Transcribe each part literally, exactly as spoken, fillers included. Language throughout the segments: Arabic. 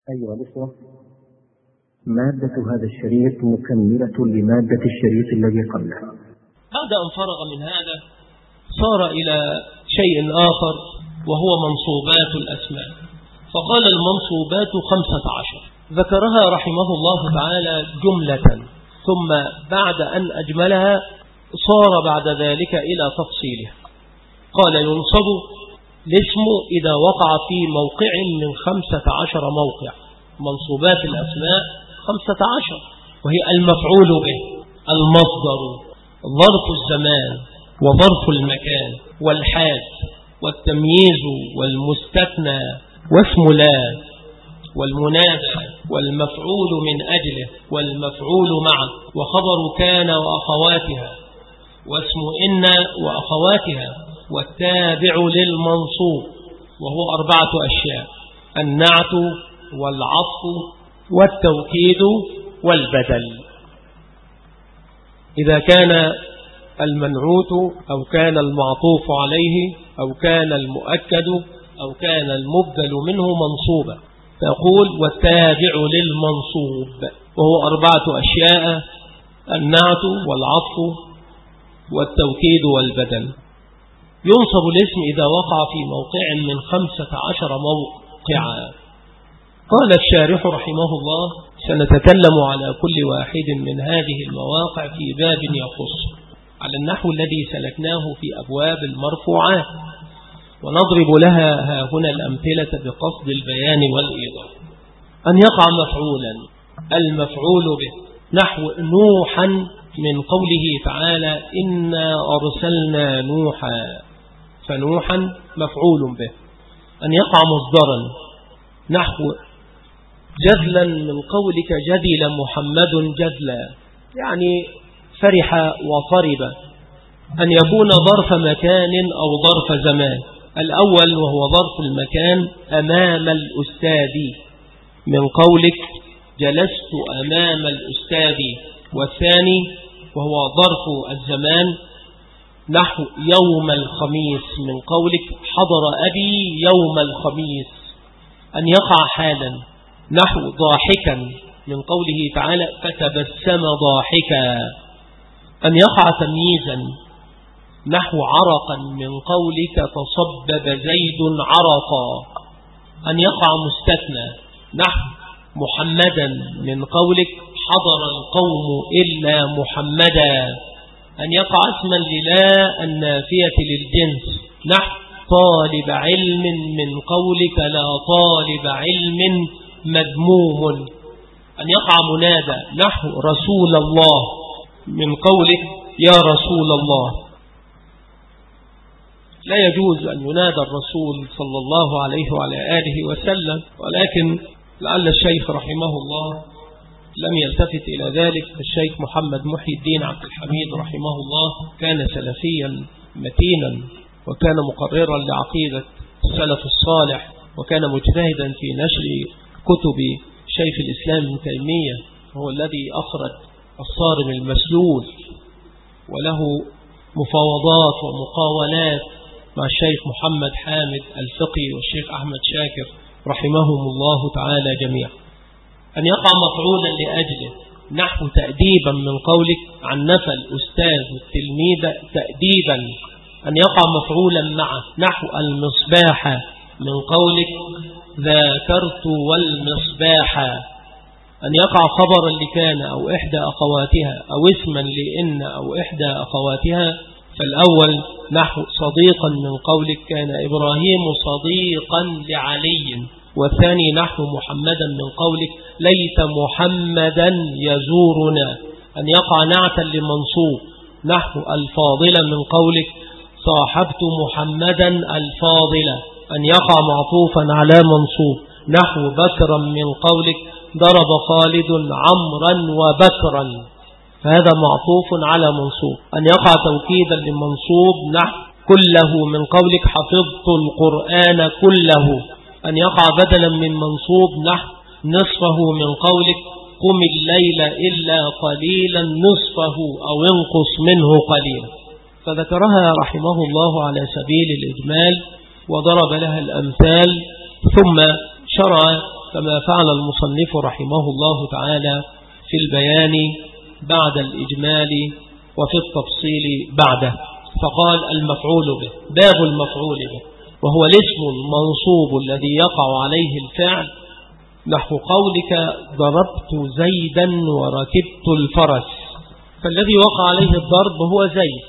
أيها الأخوة، مادة هذا الشريط مكملة لمادة الشريط الذي قبله. بعد أن فرغ من هذا صار إلى شيء آخر وهو منصوبات الأسماء، فقال المنصوبات خمسة عشر، ذكرها رحمه الله تعالى جملة، ثم بعد أن أجملها صار بعد ذلك إلى تفصيلها. قال ينصب الاسم إذا وقع في موقع من خمسة عشر موقع. منصوبات الأسماء خمسة عشر، وهي المفعول به، المصدر، ظرف الزمان وظرف المكان والحال والتمييز والمستثنى واسم لا والمنادى والمفعول من أجله والمفعول معه وخبر كان وأخواتها واسم إن وأخواتها والتابع للمنصوب، وهو أربعة أشياء: النعت والعطف والتوكيد والبدل. إذا كان المنعوت أو كان المعطوف عليه أو كان المؤكد أو كان المبدل منه منصوبا، فيقول والتابع للمنصوب، وهو أربعة أشياء: النعت والعطف والتوكيد والبدل. ينصب الاسم إذا وقع في موقع من خمسة عشر موقعا. قال الشارح رحمه الله: سنتكلم على كل واحد من هذه المواقع في باب يخص، على النحو الذي سلكناه في أبواب المرفوعات، ونضرب لها ها هنا الأمثلة بقصد البيان والإيضاح. أن يقع مفعولا، المفعول به، نحو نوحا من قوله تعالى: إنا أرسلنا نوحا، فنوحا مفعول به. أن يقع مصدرا، نحو جذلا من قولك جذل محمد جذلا، يعني فرح وطرب. أن يكون ظرف مكان أو ظرف زمان. الأول وهو ظرف المكان: أمام الأستاذ، من قولك جلست أمام الأستاذ. والثاني وهو ظرف الزمان، نحو يوم الخميس، من قولك حضر أبي يوم الخميس. أن يقع حالا، نحو ضاحكا، من قوله تعالى فتبسم ضاحكا. أن يقع تمييزا، نحو عرقا، من قولك تصبب زيد عرقا. أن يقع مستثنى، نحو محمدا، من قولك حضر القوم إلا محمدا. أن يقع اسما للا النافية للجنس، نحو طالب علم، من قولك لا طالب علم مذموم. أن يقع منادى، نحو رسول الله، من قولك يا رسول الله. لا يجوز أن ينادى الرسول صلى الله عليه وعلى آله وسلم، ولكن لعل الشيخ رحمه الله لم يلتفت إلى ذلك. الشيخ محمد محي الدين عبد الحميد رحمه الله كان سلفيا متينا، وكان مقررا لعقيدة السلف الصالح، وكان مجتهدا في نشر كتب شيخ الإسلام ابن تيمية، هو الذي أخرج الصارم المسلول، وله مفاوضات ومقاولات مع الشيخ محمد حامد الفقي والشيخ أحمد شاكر رحمهم الله تعالى جميعا. أن يقع مفعولا لأجله، نحو تأديبا، من قولك عنف الأستاذ التلميذ تأديبا. أن يقع مفعولا معه، نحو المصباح، من قولك ذاكرت والمصباح. أن يقع خبرا لكان أو إحدى أخواتها، أو اسما لإن أو إحدى أخواتها. فالأول نحو صديقا، من قولك كان إبراهيم صديقا لعلي. والثاني نحو محمدا، من قولك ليت محمدا يزورنا. أن يقع نعتا لمنصوب، نحو الفاضلة، من قولك صاحبت محمدا الفاضلة. أن يقع معطوفا على منصوب، نحو بكرا، من قولك ضرب خالد عمرا وبكرا، فهذا معطوف على منصوب. أن يقع توكيدا لمنصوب، نحو كله، من قولك حفظت القرآن كله. أن يقع بدلا من منصوب، نحو نصفه، من قولك قم الليل إلا قليلا نصفه أو انقص منه قليلا. فذكرها رحمه الله على سبيل الإجمال وضرب لها الأمثال، ثم شرع كما فعل المصنف رحمه الله تعالى في البيان بعد الإجمال وفي التفصيل بعده، فقال المفعول به. باب المفعول به وهو الاسم المنصوب الذي يقع عليه الفعل، نحو قولك ضربت زيدا وركبت الفرس، فالذي وقع عليه الضرب هو زيد،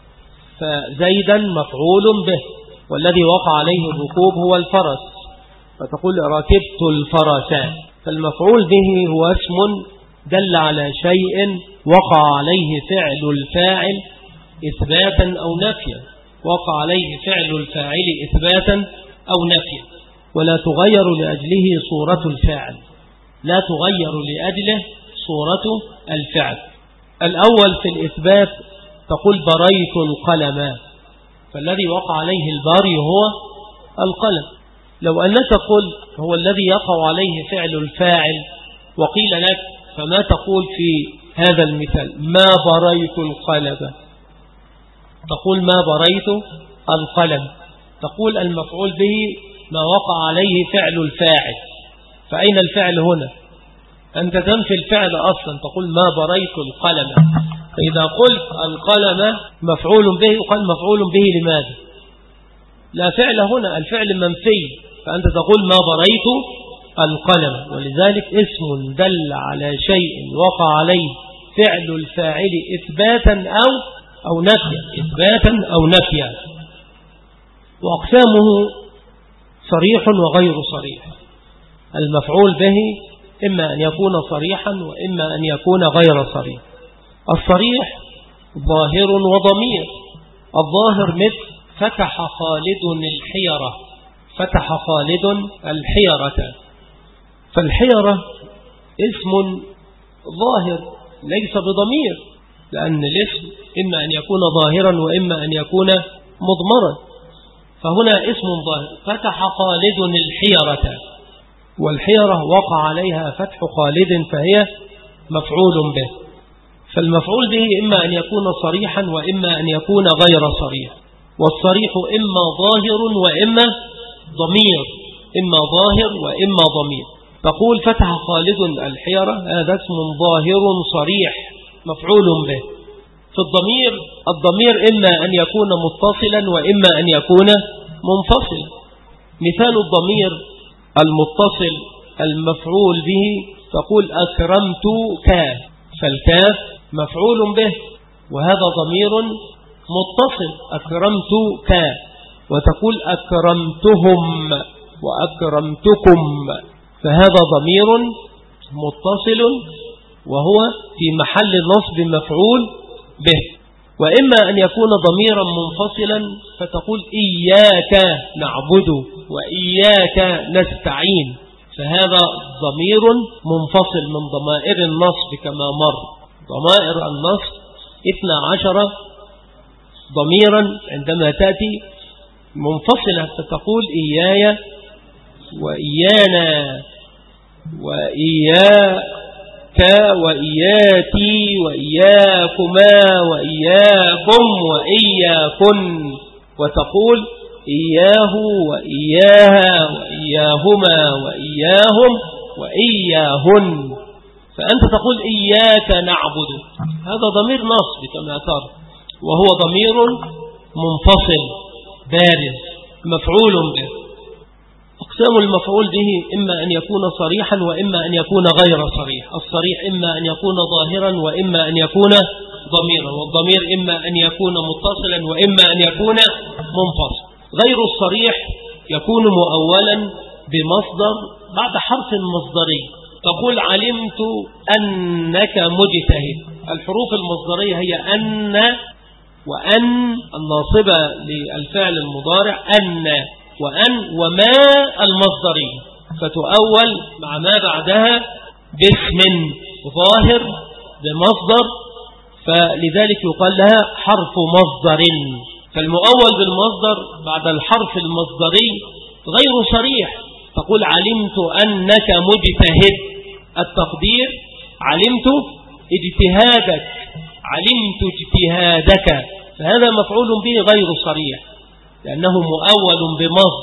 فزيدا مفعول به، والذي وقع عليه الركوب هو الفرس، فتقول ركبت الفرس. فالمفعول به هو اسم دل على شيء وقع عليه فعل الفاعل إثباتا أو نفيا، وقع عليه فعل الفاعل إثباتا أو نفيا، ولا تغير لأجله صورة الفاعل، لا تغير لأجله صورة الفعل. الأول في الإثبات تقول بريت القلم، فالذي وقع عليه الباري هو القلم. لو أنك قلت هو الذي يقع عليه فعل الفاعل وقيل لك فما تقول في هذا المثال؟ ما بريت القلم، تقول ما بريت القلم، تقول المفعول به ما وقع عليه فعل الفاعل، فأين الفعل هنا؟ أنت تنفي الفعل أصلا، تقول ما بريت القلم. فإذا قلت القلم مفعول به يقال مفعول به لماذا؟ لا فعل هنا، الفعل منفي، فأنت تقول ما بريت القلم. ولذلك اسم دل على شيء وقع عليه فعل الفاعل إثباتا أو أو نفيا، إثباتا أو نفيا. وأقسامه صريح وغير صريح. المفعول به إما أن يكون صريحا وإما أن يكون غير صريح. الصريح ظاهر وضمير. الظاهر مثل فتح خالد الحيرة، فتح خالد الحيرة، فالحيرة اسم ظاهر ليس بضمير، لأن الاسم إما أن يكون ظاهرا وإما أن يكون مضمرا، فهنا اسم ظاهر. فتح خالد الحيرة، والحيرة وقع عليها فتح خالد فهي مفعول به. فالمفعول به إما أن يكون صريحا وإما أن يكون غير صريح. والصريح إما ظاهر وإما ضمير، إما ظاهر وإما ضمير. تقول فتح خالد الحيرة، هذا اسم ظاهر صريح مفعول به. في الضمير، الضمير إما أن يكون متصلا وإما أن يكون منفصلا. مثال الضمير المتصل المفعول به تقول أكرمتك، فالكاف مفعول به وهذا ضمير متصل أكرمتك، وتقول أكرمتهم وأكرمتكم، فهذا ضمير متصل وهو في محل نصب مفعول به. وإما أن يكون ضميرا منفصلا فتقول إياك نعبد وإياك نستعين، فهذا ضمير منفصل من ضمائر النصب كما مر. ضمائر النصب اثنا عشر ضميرا عندما تأتي منفصلة فتقول إياي وإيانا وإياك وإياتي وإياكما وإياكم وإياكن، وتقول إياه وإياها وإياهما وإياهم وإياهن، فأنت تقول إياك نعبد، هذا ضمير نصب كما ترى، وهو ضمير منفصل بارز مفعول به. أقسام المفعول به إما أن يكون صريحا وإما أن يكون غير صريح. الصريح إما أن يكون ظاهرا وإما أن يكون ضميرا، والضمير إما أن يكون متصلا وإما أن يكون منفصل. غير الصريح يكون مؤولا بمصدر بعد حرف مصدري، تقول علمت أنك مجتهد. الحروف المصدرية هي أن وأن الناصبة للفعل المضارع، أن وأن وما المصدري، فتؤول مع ما بعدها باسم ظاهر بمصدر، فلذلك يقال لها حرف مصدر. فالمؤول بالمصدر بعد الحرف المصدري غير صريح، تقول علمت أنك مجتهد، التقدير علمت اجتهادك، علمت اجتهادك، فهذا مفعول به غير صريح لأنه مؤول بمصدر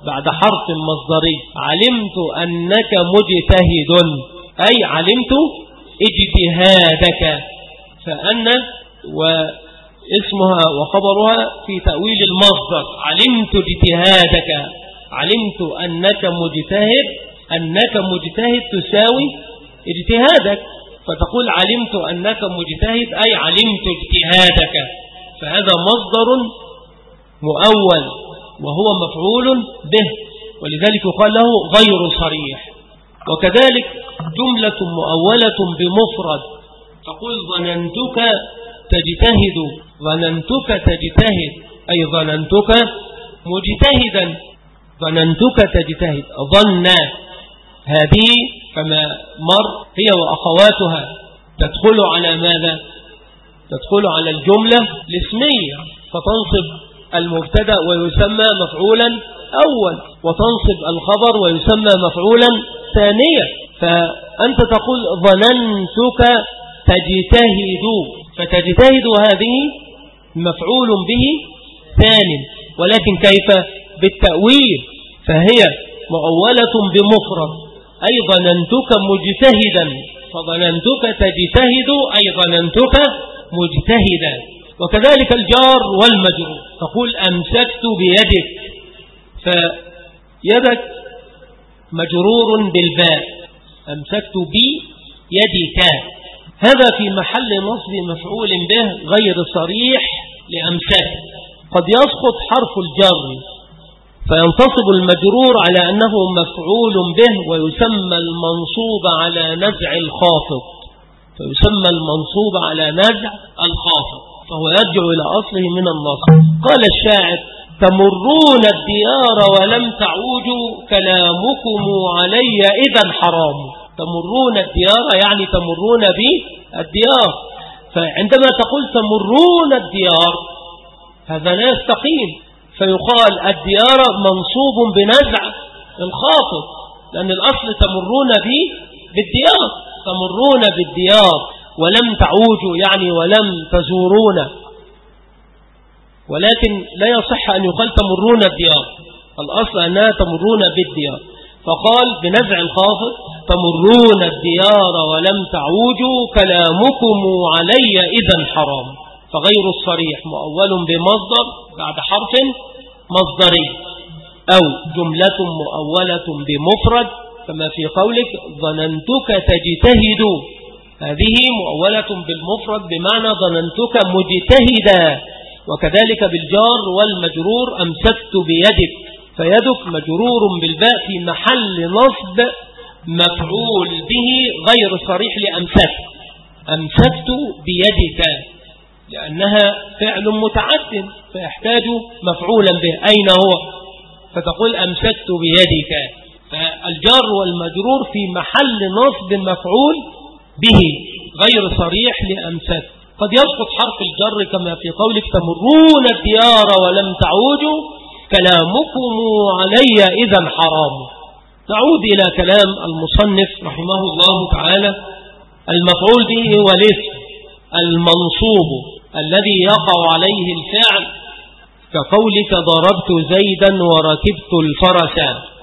بعد حرف مصدري علمت أنك مجتهد أي علمت اجتهادك، فأن واسمها وخبرها في تأويل المصدر علمت اجتهادك، علمت أنك مجتهد، أنك مجتهد تساوي اجتهادك، فتقول علمت أنك مجتهد أي علمت اجتهادك، فهذا مصدر مؤول وهو مفعول به، ولذلك يقال له غير صريح. وكذلك جملة مؤولة بمفرد تقول ظننتك تجتهد، ظننتك تجتهد أي ظننتك مجتهدا، ظننتك تجتهد. ظن هذه كما مر هي وأخواتها تدخل على ماذا؟ تدخل على الجملة الاسمية، فتنصب المبتدأ ويسمى مفعولا أول، وتنصب الخبر ويسمى مفعولا ثانيا. فأنت تقول ظننتك تجتهد، فتجتهد هذه مفعول به ثاني، ولكن كيف؟ بالتأويل، فهي مؤولة بمفرد أي ظننتك مجتهدا، فظننتك تجتهد أي ظننتك مجتهدا. وكذلك الجار والمجرور تقول أمسكت بيدك، فيدك مجرور بالباء، أمسكت بيدك، هذا في محل نصب مفعول به غير صريح لأمسك. قد يسقط حرف الجر فينتصب المجرور على أنه مفعول به، ويسمى المنصوب على نزع الخافض، فيسمى المنصوب على نزع الخافض، فهو يرجع إلى أصله من النصب. قال الشاعر تمرون الديار ولم تعودوا كلامكم علي إذا حرام. تمرون الديار يعني تمرون بالديار، فعندما تقول تمرون الديار هذا لا يستقيم، فيقال الديار منصوب بنزع الخافض، لأن الأصل تمرون بالديار، تمرون بالديار ولم تعودوا يعني ولم تزورون، ولكن لا يصح أن يقال تمرون الديار، الأصل أنها تمرون بالديار، فقال بنزع الخافض تمرون الديار ولم تعودوا كلامكم علي إذا حرام. فغير الصريح مؤول بمصدر بعد حرف مصدري، أو جملة مؤولة بمفرد كما في قولك ظننتك تجتهد، هذه مؤولة بالمفرد بمعنى ظننتك مجتهدا. وكذلك بالجار والمجرور أمسكت بيدك، فيدك مجرور بالباء في محل نصب مفعول به غير صريح لأمسكت، أمسكت بيدك لأنها فعل متعد فيحتاج مفعولا به، أين هو؟ فتقول أمسكت بيدك، فالجار والمجرور في محل نصب مفعول به غير صريح لأمسكت. قد يسقط حرف الجر كما في قولك تمرون الديار ولم تعودوا كلامكم علي إذا حرام. نعود إلى كلام المصنف رحمه الله تعالى. المفعول به هو الاسم المنصوب الذي يقع عليه الفعل، كقولك ضربت زيدا وركبت الفرس.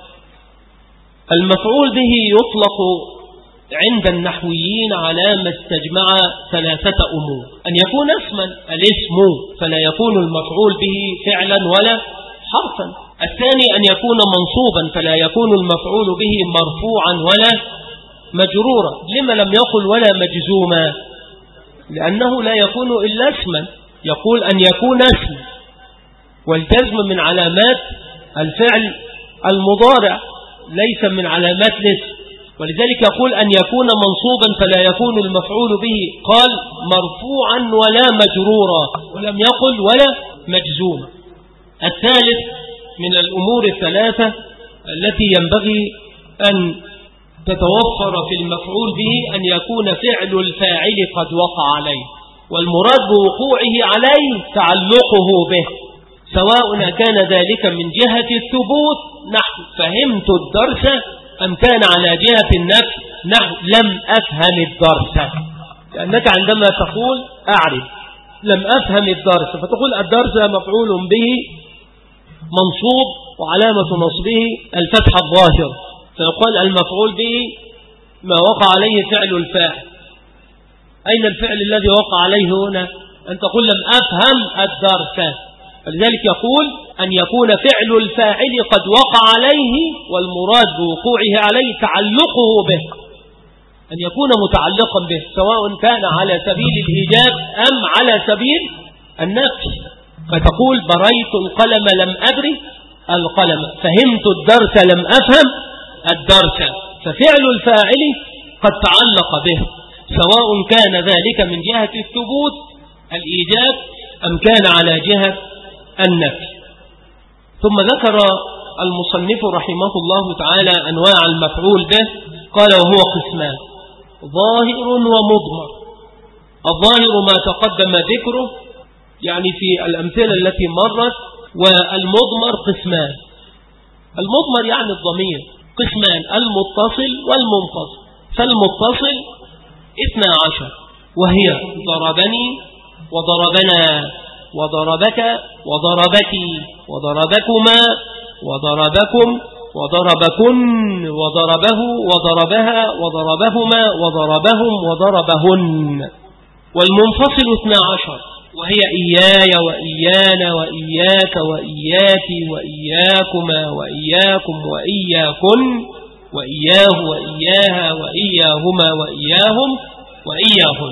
المفعول به يطلق عند النحويين على ما استجمع ثلاثة أمور: أن يكون اسما الاسم فلا يكون المفعول به فعلا ولا حرفا، الثاني أن يكون منصوبا فلا يكون المفعول به مرفوعا ولا مجرورا. لما لم يقل ولا مجزوما؟ لأنه لا يكون إلا اسما، يقول أن يكون اسم، والجزم من علامات الفعل المضارع ليس من علامات الاسم، ولذلك يقول أن يكون منصوبا فلا يكون المفعول به، قال مرفوعا ولا مجرورا، ولم يقل ولا مجزوما. الثالث من الأمور الثلاثة التي ينبغي أن تتوفر في المفعول به أن يكون فعل الفاعل قد وقع عليه، والمراد بوقوعه عليه تعلقه به، سواء كان ذلك من جهة الثبوت نحو فهمت الدرس، أم كان على جهة النفس نحو لم أفهم الدرس. لأنك عندما تقول أعرف لم أفهم الدرس فتقول الدرس مفعول به منصوب وعلامة نصبه الفتح الظاهر، فيقال المفعول به ما وقع عليه فعل الفاعل. أين الفعل الذي وقع عليه هنا؟ أن تقول لم أفهم الدرس، فلذلك يقول أن يكون فعل الفاعل قد وقع عليه، والمراد بوقوعه عليه تعلقه به، أن يكون متعلقا به، سواء كان على سبيل الإيجاب أم على سبيل النفي. فتقول بريت القلم لم أدري القلم، فهمت الدرس لم أفهم الدرس، ففعل الفاعل قد تعلق به، سواء كان ذلك من جهة الثبوت الإيجاب أم كان على جهة النفي. ثم ذكر المصنف رحمه الله تعالى أنواع المفعول به، قال وهو قسمان: ظاهر ومضمر. الظاهر ما تقدم ذكره يعني في الأمثلة التي مرت، والمضمر قسمان. المضمر يعني الضمير قسمان: المتصل والمنفصل. فالمتصل اثنا عشر، وهي ضربني وضربنا وضربك وضربتي وضربكما وضربكم وضربكن وضربه وضربها وضربهما وضربهم وضربهن. والمنفصل اثنا عشر، وهي إياي وإيانا وإياك وإياك وإياكما وإياكم وإياكن وإياه وإياها وإياهما وإياهم وإياهن.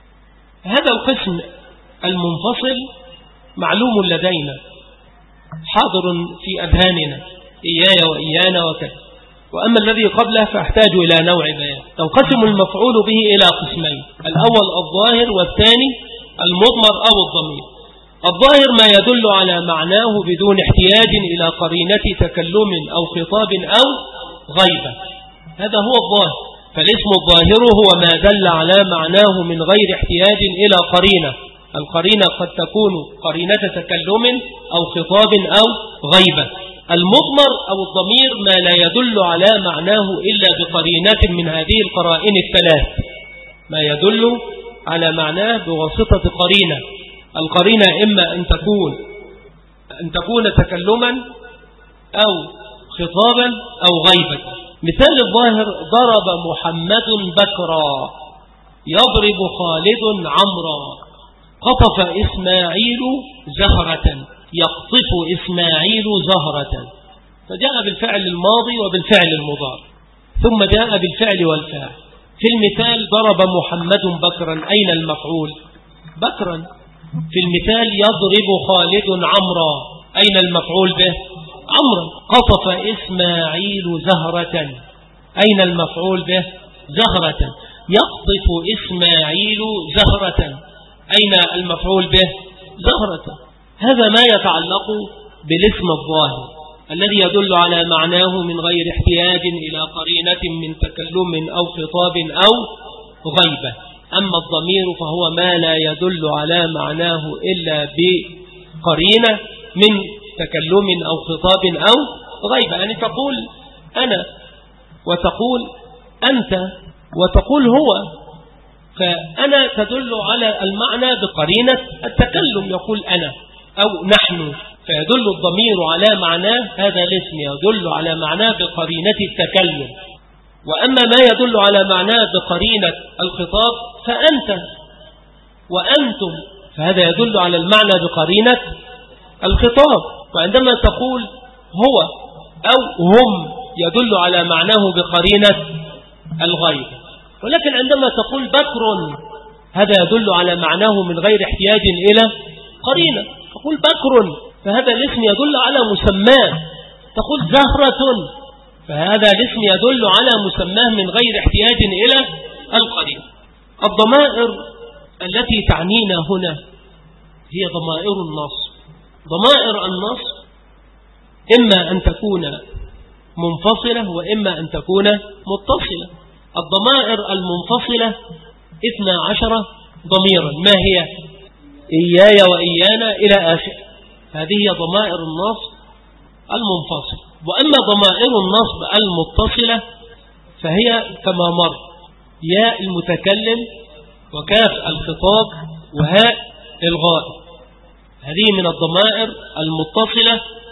هذا القسم المنفصل معلوم لدينا، حاضر في أذهاننا، إياي وإيانا وكذا. وأما الذي قبله فاحتاج إلى نوع بيان. تنقسم المفعول به إلى قسمين: الأول الظاهر، والثاني المضمر أو الضمير. الظاهر ما يدل على معناه بدون احتياج إلى قرينة تكلم أو خطاب أو غيبة، هذا هو الظاهر. فالاسم الظاهر هو ما دل على معناه من غير احتياج إلى قرينة. القرينة قد تكون قرينة تكلم أو خطاب أو غيبة. المضمر أو الضمير ما لا يدل على معناه إلا بقرينة من هذه القرائن الثلاث، ما يدل على معناه بواسطة قرينة. القرينة إما أن تكون أن تكون تكلما أو خطابا أو غيبة. مثال الظاهر: ضرب محمد بكرا، يضرب خالد عمرا، قطف إسماعيل زهرة، يقطف إسماعيل زهرة. فجاء بالفعل الماضي وبالفعل المضارع، ثم جاء بالفعل والفاعل. في المثال ضرب محمد بكرا، أين المفعول؟ بكرا. في المثال يضرب خالد عمرا، أين المفعول به؟ عمرا. قطف إسماعيل زهرة، أين المفعول به؟ زهرة. يقطف إسماعيل زهرة، أين المفعول به؟ زهرة. هذا ما يتعلق بالاسم الظاهر الذي يدل على معناه من غير احتياج إلى قرينة من تكلم أو خطاب أو غيبة. أما الضمير فهو ما لا يدل على معناه إلا بقرينة من تكلم أو خطاب أو غيبة. يعني تقول أنا وتقول أنت وتقول هو، فأنا تدل على المعنى بقرينة التكلم، يقول أنا أو نحن، فيدل الضمير على معناه، هذا الاسم يدل على معناه بقرينة التكلم. وأما ما يدل على معناه بقرينة الخطاب فأنت وأنتم، فهذا يدل على المعنى بقرينة الخطاب. وعندما تقول هو أو هم يدل على معناه بقرينة الغيب. ولكن عندما تقول بكر هذا يدل على معناه من غير احتياج إلى قرينة. تقول بكر فهذا الاسم يدل على مسماه. تقول زهرة فهذا الاسم يدل على مسماه من غير احتياج إلى القرينة. الضمائر التي تعنينا هنا هي ضمائر النصب. ضمائر النصب إما أن تكون منفصلة وإما أن تكون متصلة. الضمائر المنفصلة اثنا عشر ضميرا، ما هي؟ إياي وإيانا إلى آخر، هذه هي ضمائر النصب المنفصل. وأما ضمائر النصب المتصلة فهي كما مر: ياء المتكلم وكاف الخطاب وهاء الغائب. هذه من الضمائر المتصلة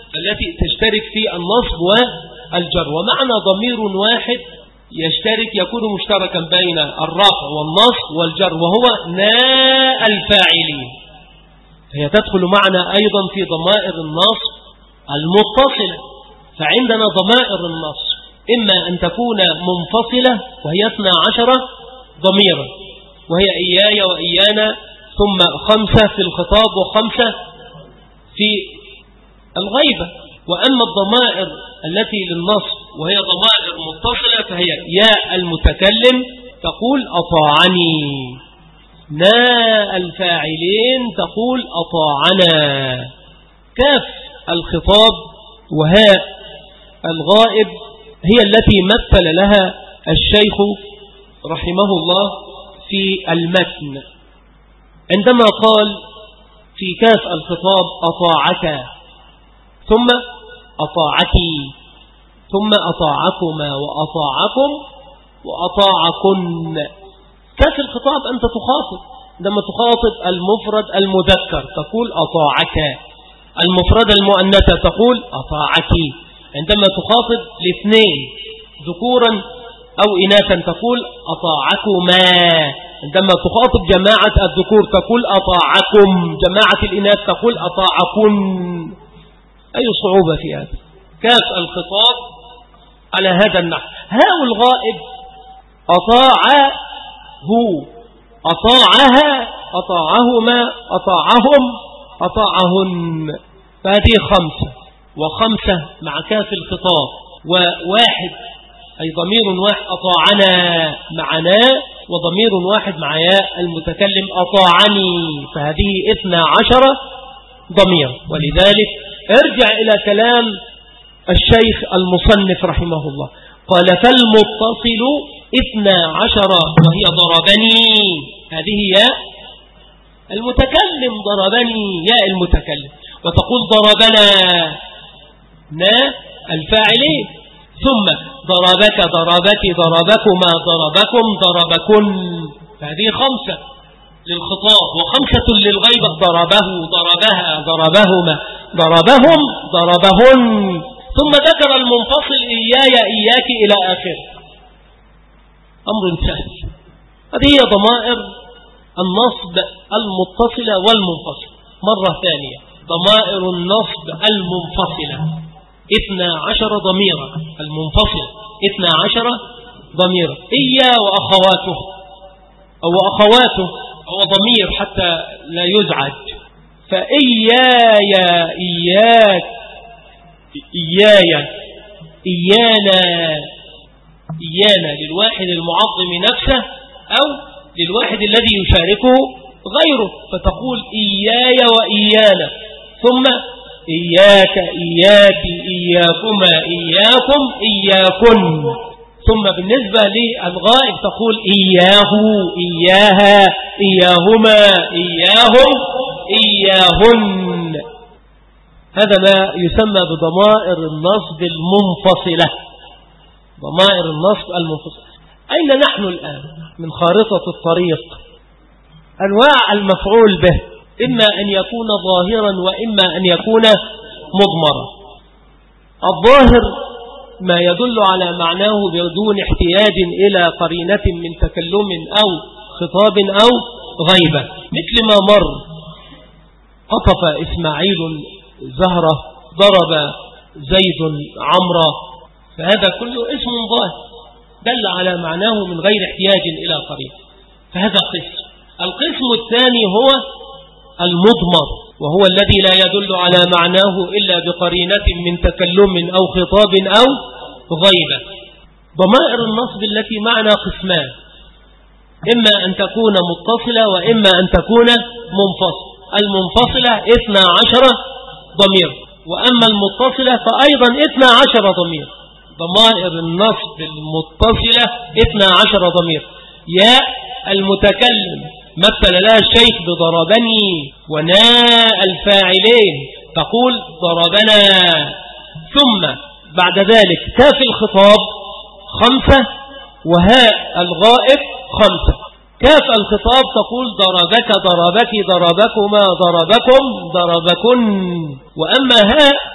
التي تشترك في النصب والجر. ومعنى ضمير واحد يشترك يكون مشتركا بين الرفع والنصب والجر، وهو ناء الفاعلين. هي تدخل معنا أيضا في ضمائر النصب المتصلة. فعندنا ضمائر النصب إما أن تكون منفصلة وهي اثنا عشر ضميرا، وهي إياي وإيانا، ثم خمسة في الخطاب وخمسة في الغيبة. وأما الضمائر التي للنصب وهي ضمائر متصلة فهي ياء المتكلم تقول أطاعني، ناء الفاعلين تقول أطاعنا، كاف الخطاب وهاء الغائب هي التي مثل لها الشيخ رحمه الله في المتن عندما قال في كاف الخطاب أطاعك، ثم أطاعتي، ثم أطاعكما وأطاعكم وأطاعكن. كاف الخطاب أنت تخاطب، لما تخاطب المفرد المذكر تقول أطاعك، المفرد المؤنثة تقول أطاعك. عندما تخاطب الاثنين ذكورا أو إناثا تقول أطاعكما. عندما تخاطب جماعة الذكور تقول أطاعكم، جماعة الإناث تقول أطاعكن. أي صعوبة في هذا؟ كاف الخطاب على هذا النحو. هاء الغائب أطاعه، أطاعها، أطاعهما، أطاعهم، أطاعهن. فهذه خمسة، وخمسة مع كاف الخطاب، وواحد أي ضمير واحد أطاعنا معنا، وضمير واحد مع ياء المتكلم أطاعني، فهذه اثنا عشر ضمير. ولذلك ارجع إلى كلام الشيخ المصنف رحمه الله، قال فالمتصل اثنا عشر وهي ضربني، هذه ياء المتكلم، ضربني ياء المتكلم، وتقول ضربنا نا الفاعلين، ثم ضربك، ضربك، ضربكما، ضربكم، ضربكن. هذه خمسة للخطاب، وخمسة للغيبة، ضربه، ضربها، ضربهما، ضربهم، ضربهن. ثم ذكر المنفصل إياي، إياك إلى آخر. أمر سهل. هذه هي ضمائر النصب المتصلة والمنفصلة. مرة ثانية، ضمائر النصب المنفصلة اثنا عشر ضميرا، المنفصل اثنا عشر ضميرا. إيا وأخواته أو أخواته أو ضمير حتى لا يزعج. فإياي، إياك، إياي، إيانا، إيانا للواحد المعظم نفسه أو للواحد الذي يشاركه غيره، فتقول إياي وإيانا، ثم إياك، إياك، إياكما، إياكم، إياكن. ثم بالنسبة للغائب تقول إياه، إياها، إياهما، إياهم، إياهن. هذا ما يسمى بضمائر النصب المنفصلة، ضمائر النصب المنفصلة. أين نحن الآن من خارطة الطريق؟ أنواع المفعول به إما أن يكون ظاهرا وإما أن يكون مضمرا. الظاهر ما يدل على معناه بدون احتياج إلى قرينة من تكلم أو خطاب أو غيبة، مثل ما مر قطف إسماعيل زهرة، ضرب زيد عمرة، فهذا كله اسم ظاهر دل على معناه من غير احتياج إلى قرينة. فهذا قسم. القسم الثاني هو المضمر، وهو الذي لا يدل على معناه إلا بقرينة من تكلم أو خطاب أو غيبة. ضمائر النصب التي معنا قسمان، إما أن تكون متصلة وإما أن تكون منفصلة. المنفصلة اثنا عشر ضمير، وأما المتصلة فأيضا اثنا عشر ضمير. ضمائر النصب المتصلة اثنا عشر ضمير. ياء المتكلم مثل لها الشيخ بضربني، وناء الفاعلين تقول ضربنا. ثم بعد ذلك كاف الخطاب خمسة، وهاء الغائب خمسة. كاف الخطاب تقول ضربك، ضربك، ضربكما، ضربكم، ضربكن. وأما هاء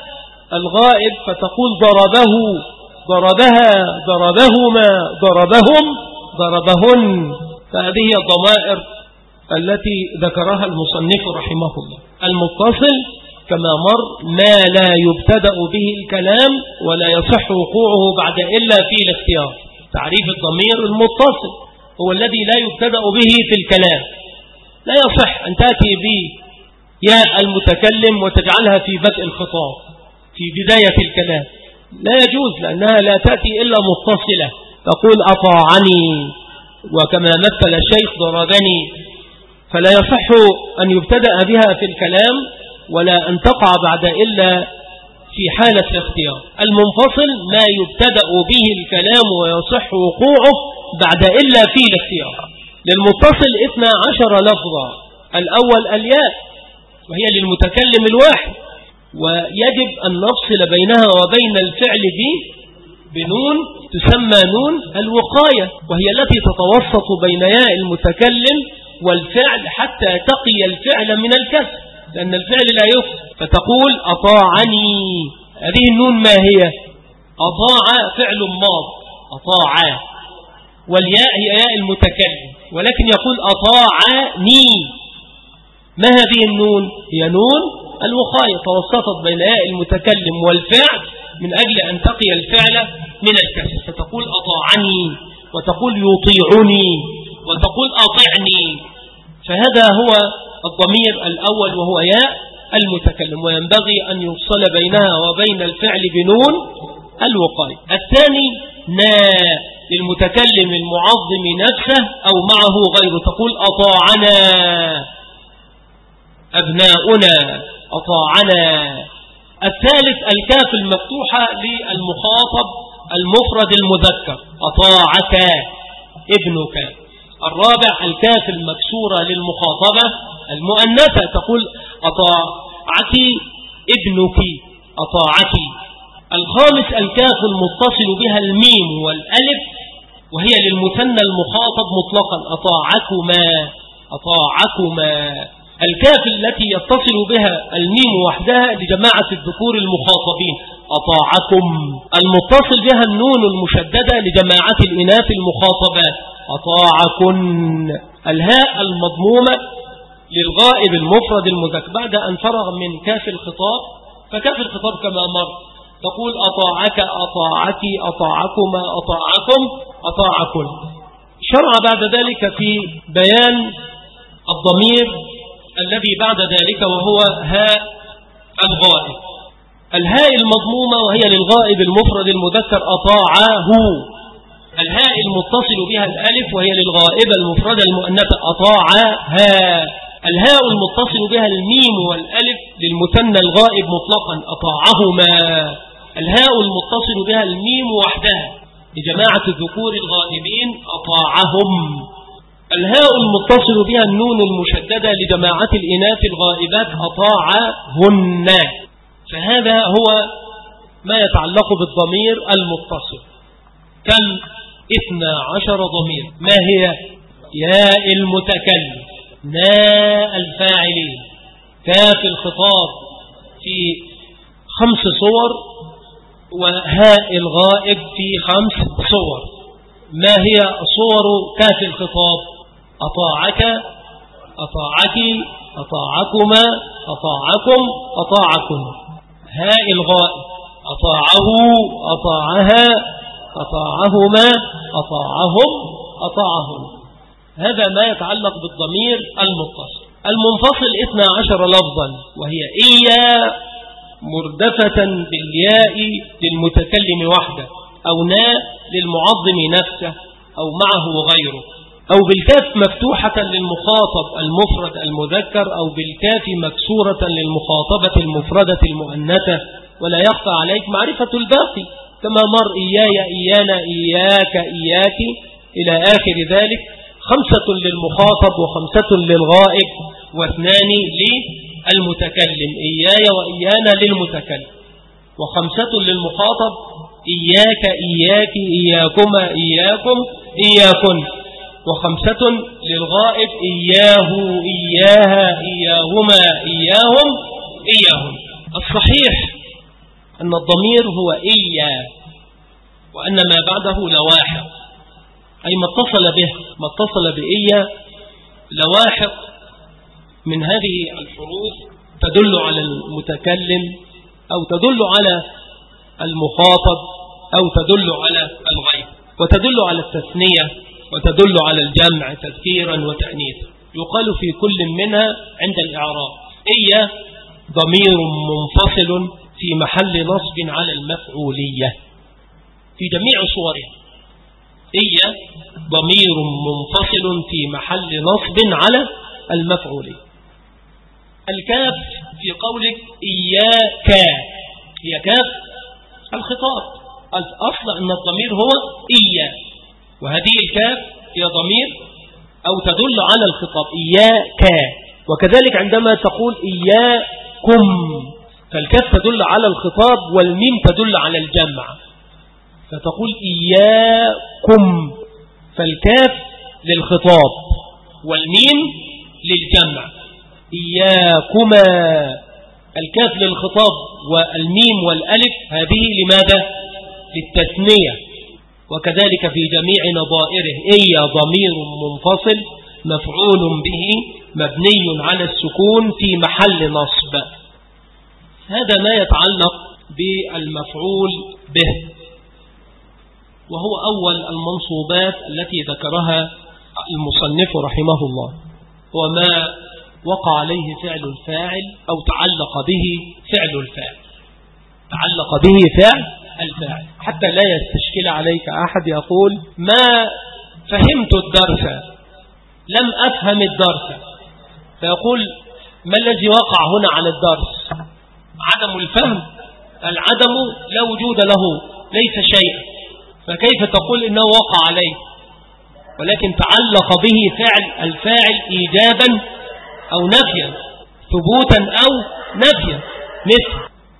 الغائب فتقول ضربه، ضربها، ضربهما، ضربهم، ضربهن. فهذه هي الضمائر التي ذكرها المصنف رحمه الله. المتصل كما مر ما لا يبتدأ به الكلام ولا يصح وقوعه بعد إلا في الاختيار. تعريف الضمير المتصل هو الذي لا يبتدأ به في الكلام. لا يصح أن تأتي به يا المتكلم وتجعلها في بدء الخطاب في بداية الكلام، لا يجوز، لأنها لا تأتي إلا متصلة. تقول أطاعني، وكما مثل الشيخ ضربني، فلا يصح أن يبتدأ بها في الكلام ولا أن تقع بعد إلا في حالة الاختيار. المنفصل ما يبتدأ به الكلام ويصح وقوعه بعد إلا في الاختيار. للمتصل اثنا عشر لفظا. الأول الياء، وهي للمتكلم الواحد، ويجب أن نفصل بينها وبين الفعل دي بنون تسمى نون الوقاية، وهي التي تتوسط بين ياء المتكلم والفعل حتى تقي الفعل من الكسر، لأن الفعل لا يكسر. فتقول أطاعني، هذه النون ما هي؟ أطاع فعل ماض، أطاع، والياء هي ياء المتكلم، ولكن يقول أطاعني. ما هذه النون؟ هي نون الوقاية، توسطت بين ياء المتكلم والفعل من أجل أن تقي الفعل من الكسر. فتقول أطاعني، وتقول يطيعني، وتقول أطعني. فهذا هو الضمير الأول وهو ياء المتكلم، وينبغي أن يفصل بينها وبين الفعل بنون الوقاية. الثاني نا للمتكلم المعظم نفسه أو معه غيره، تقول أطاعنا أبناؤنا، أطاعنا. الثالث الكاف المفتوحة للمخاطب المفرد المذكر، أطاعك ابنك. الرابع الكاف المكسورة للمخاطبة المؤنثة، تقول أطاعك ابنك، أطاعك. الخامس الكاف المتصل بها الميم والألف، وهي للمثنى المخاطب مطلقا، أطاعكما، أطاعكما. الكاف التي يتصل بها الميم وحدها لجماعة الذكور المخاطبين، أطاعكم. المتصل بها النون المشددة لجماعة الإناث المخاطبات، أطاعكن. الهاء المضمومة للغائب المفرد المذكر بعد أن فرغ من كاف الخطاب، فكاف الخطاب كما مر تقول أطاعك، أطاعك، أطاعكما، أطاعكم، أطاعكن. شرع بعد ذلك في بيان الضمير الذي بعد ذلك وهو هاء الغائب. الهاء المضمومة وهي للغائب المفرد المذكر أطاعه. الهاء المتصل بها الألف وهي للغائبة المفردة المؤنثة أطاعها. الهاء المتصل بها الميم والألف للمثنى الغائب مطلقا أطاعهما. الهاء المتصل بها الميم وحدها لجماعة الذكور الغائبين أطاعهم. الهاء المتصل بها النون المشددة لجماعة الإناث الغائبات أطاعهن. فهذا هو ما يتعلق بالضمير المتصل. كم؟ اثنا عشر ضمير. ما هي؟ ياء المتكلم، ناء الفاعلين، كاف الخطاب في خمس صور، وهاء الغائب في خمس صور. ما هي صور كاف الخطاب؟ أطاعك، أطاعك، أطاعكما، أطاعكم، أطاعكم. هاء الغائب أطاعه، أطاعها، أطاعهما، أطاعهم، أطاعهم. هذا ما يتعلق بالضمير المتصل. المنفصل اثنا عشر لفظا، وهي إيا مردفة بالياء للمتكلم وحده، أو نا للمعظم نفسه أو معه غيره، أو بالكاف مفتوحة للمخاطب المفرد المذكر، أو بالكاف مكسورة للمخاطبة المفردة المؤنثة. ولا يخفى عليك معرفة الباقي كما مر إياي، إيانا، إياك، إياك إلى آخر ذلك. خمسة للمخاطب وخمسة للغائب واثنان للمتكلم، إياي وإيانا للمتكلم، وخمسة للمخاطب إياك، إياك، إياكما، إياكم، إياكن، وخمسة للغائب إياه، إياها، إياهما، إياهم، إياهم. الصحيح أن الضمير هو إيا، وأن ما بعده لواحق، أي ما اتصل به، ما اتصل بإيا لواحق من هذه الحروف تدل على المتكلم أو تدل على المخاطب أو تدل على الغيب، وتدل على التثنية وتدل على الجمع تذكيرا وتأنيثا. يقال في كل منها عند الإعراب إيا ضمير منفصل في محل نصب على المفعولية في جميع صورها. إيا ضمير منفصل في محل نصب على المفعولية. الكاف في قولك إياك هي كاف الخطاب، الأصل أن الضمير هو إيا، وهذه الكاف هي ضمير أو تدل على الخطاب إياك. وكذلك عندما تقول إياكم فالكاف تدل على الخطاب والميم تدل على الجمع، فتقول إياكم فالكاف للخطاب والميم للجمع. إياكما الكاف للخطاب والميم والألف هذه لماذا؟ للتثنية. وكذلك في جميع نظائره إيا ضمير منفصل مفعول به مبني على السكون في محل نصب. هذا ما يتعلق بالمفعول به، وهو أول المنصوبات التي ذكرها المصنف رحمه الله، وما وقع عليه فعل الفاعل أو تعلق به فعل الفاعل، تعلق به فعل الفاعل، حتى لا يستشكل عليك أحد يقول ما فهمت الدرس، لم أفهم الدرس، فيقول ما الذي وقع هنا على الدرس؟ عدم الفهم. العدم لا وجود له، ليس شيء، فكيف تقول إنه وقع عليه؟ ولكن تعلق به فعل الفاعل إيجابا أو نفيا، ثبوتا أو نفيا، مثل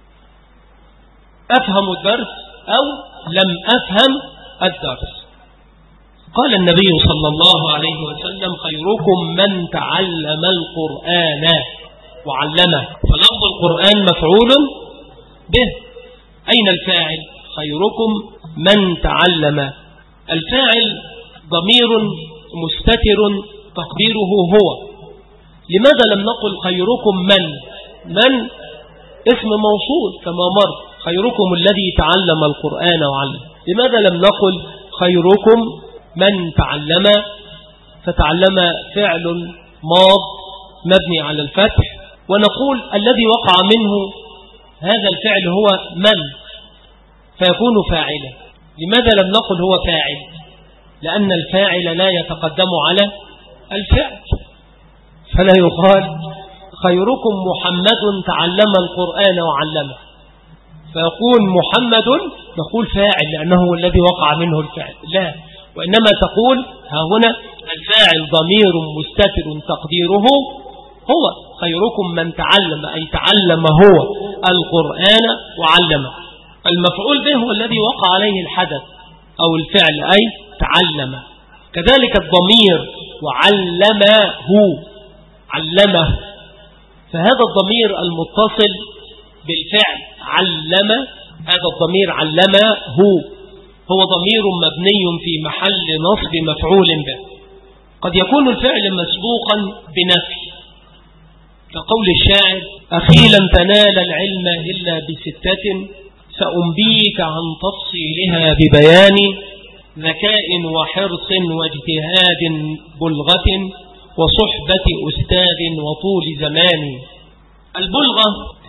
أفهم الدرس أو لم أفهم الدرس. قال النبي صلى الله عليه وسلم خيركم من تعلم القرآن وعلمه، فلفظ القرآن مفعول به. أين الفاعل؟ خيركم من تعلم. الفاعل ضمير مستتر تقديره هو. لماذا لم نقل خيركم من؟ من اسم موصول كما مر، خيركم الذي تعلم القرآن وعلم. لماذا لم نقل خيركم من تعلم؟ فتعلم فعل ماض مبني على الفتح، ونقول الذي وقع منه هذا الفعل هو من، فيكون فاعلا. لماذا لم نقل هو فاعل؟ لأن الفاعل لا يتقدم على الفعل، فلا يقال خيركم محمد تعلم القرآن وعلمه، فيقول محمد نقول فاعل لأنه هو الذي وقع منه الفعل، لا، وإنما تقول ها هنا الفاعل ضمير مستتر تقديره هو، خيركم من تعلم أي تعلم هو القرآن وعلمه. المفعول به هو الذي وقع عليه الحدث أو الفعل أي تعلم. كذلك الضمير وعلمه، علمه، فهذا الضمير المتصل بالفعل علم، هذا الضمير علمه هو ضمير مبني في محل نصب مفعول به. قد يكون الفعل مسبوقا بنفي كقول الشاعر أخي لن تنال العلم إلا بستة سأنبيك عن تفصيلها ببيان ذكاء وحرص واجتهاد بلغة وصحبة أستاذ وطول زمان. البلغة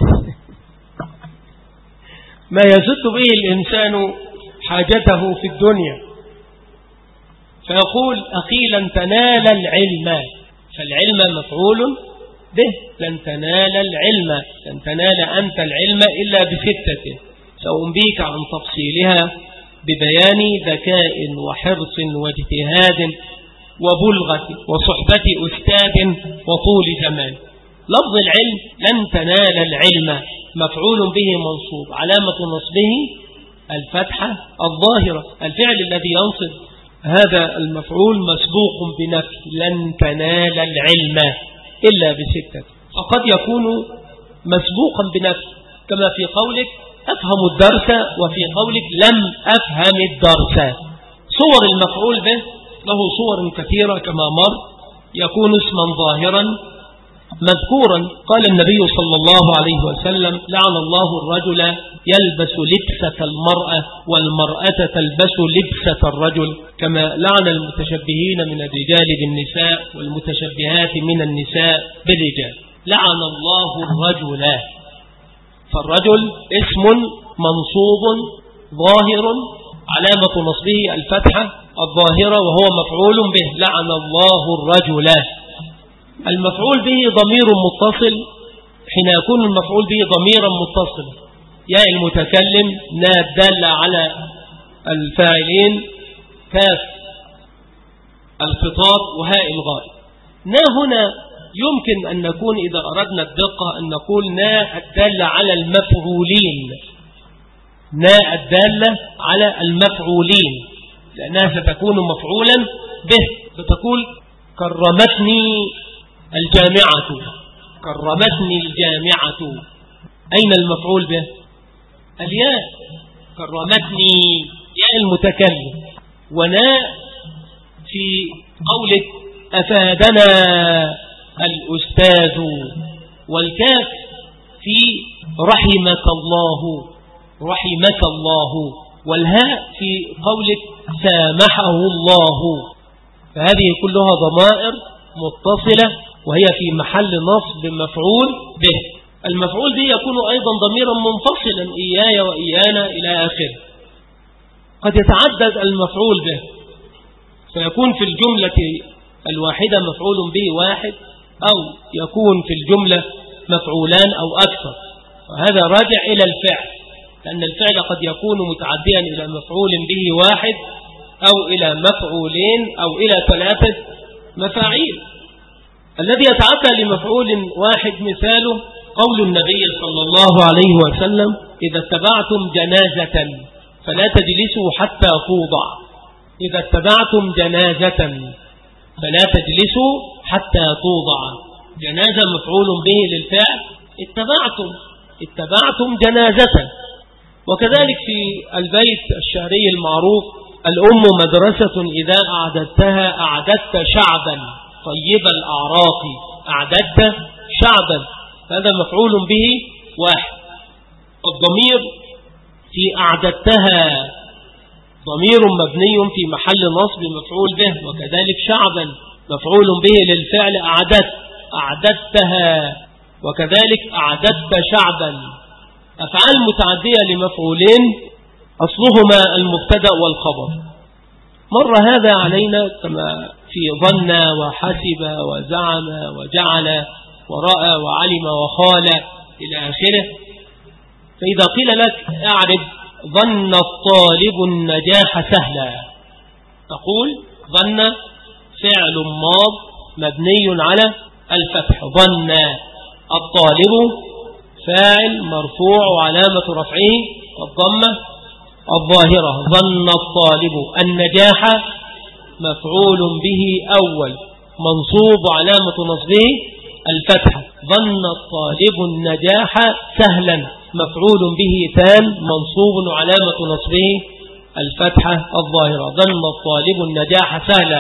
ما يسد به الإنسان حاجته في الدنيا، فيقول أخي لن تنال العلم، فالعلم مفعول به، لن تنال العلم، لن تنال أنت العلم إلا بستة سأنبيك عن تفصيلها ببيان ذكاء وحرص واجتهاد وبلغة وصحبة أستاذ وطول زمان. لفظ العلم لن تنال العلم مفعول به منصوب، علامة نصبه الفتحة الظاهرة. الفعل الذي ينصب هذا المفعول مسبوق بنفي لن تنال العلم إلا بستة، فقد يكون مسبوقا بنفي كما في قولك أفهم الدرس، وفي قولك لم أفهم الدرس. صور المفعول به له صور كثيرة كما مر. يكون اسما ظاهرا مذكورا. قال النبي صلى الله عليه وسلم: لعن الله الرجل يلبس لبسة المرأة والمرأة تلبس لبسة الرجل، كما لعن المتشبهين من الرجال بالنساء والمتشبهات من النساء بالرجال. لعن الله الرجل، فالرجل اسم منصوب ظاهر علامة نصبه الفتحة الظاهرة وهو مفعول به. لعن الله الرجل. المفعول به ضمير متصل. حين يكون المفعول به ضميرا متصلا، ياء المتكلم، نا الدالة على الفاعلين، كاف الخطاب، وهاء الغائب. نا هنا يمكن أن نكون إذا أردنا الدقة أن نقول نا الدالة على المفعولين، نا الدالة على المفعولين، لأنها ستكون مفعولا به. فتقول كرمتني الجامعة، كرمتني الجامعة. أين المفعول به؟ الياء، كرمتني ياء المتكلم. ونا في قولك أفادنا الأستاذ، والكاف في رحمك الله، رحمك الله، والهاء في قولك سامحه الله. فهذه كلها ضمائر متصلة وهي في محل نصب مفعول به. المفعول به يكون أيضا ضميرا منفصلا، إياي وإيانا إلى آخره. قد يتعدد المفعول به، فيكون في الجملة الواحدة مفعول به واحد، أو يكون في الجملة مفعولان أو أكثر، وهذا راجع إلى الفعل، لأن الفعل قد يكون متعديا إلى مفعول به واحد أو إلى مفعولين أو إلى ثلاثة مفاعيل. الذي يتعدى لمفعول واحد مثاله قول النبي صلى الله عليه وسلم: إذا اتبعتم جنازة فلا تجلسوا حتى توضع. إذا اتبعتم جنازة فلا تجلسوا حتى توضع. جنازة مفعول به للفعل اتبعتم، اتبعتم جنازة. وكذلك في البيت الشعري المعروف: الأم مدرسة إذا أعددتها أعددت شعبا طيب الأعراق. أعددت شعبا، هذا مفعول به واحد. الضمير في أعددتها ضمير مبني في محل نصب مفعول به، وكذلك شعبا مفعول به للفعل أعددت، أعددتها، وكذلك أعددت شعبا. أفعال متعدية لمفعولين أصلهما المبتدأ والخبر. مر هذا علينا كما في ظن وحسب وزعم وجعل ورأى وعلم وخال إلى آخره. فإذا قيل لك أعرف ظن الطالب النجاح سهلا، تقول ظن فعل ماض مبني على الفتح، ظن الطالب فاعل مرفوع وعلامة رفعه الضمة الظاهرة. ظن الطالب النجاح مفعول به أول منصوب علامة نصبه الفتحة. ظن الطالب النجاح سهلا مفعول به ثان منصوب علامة نصبه الفتحة الظاهرة. ظن الطالب النجاح سهلا.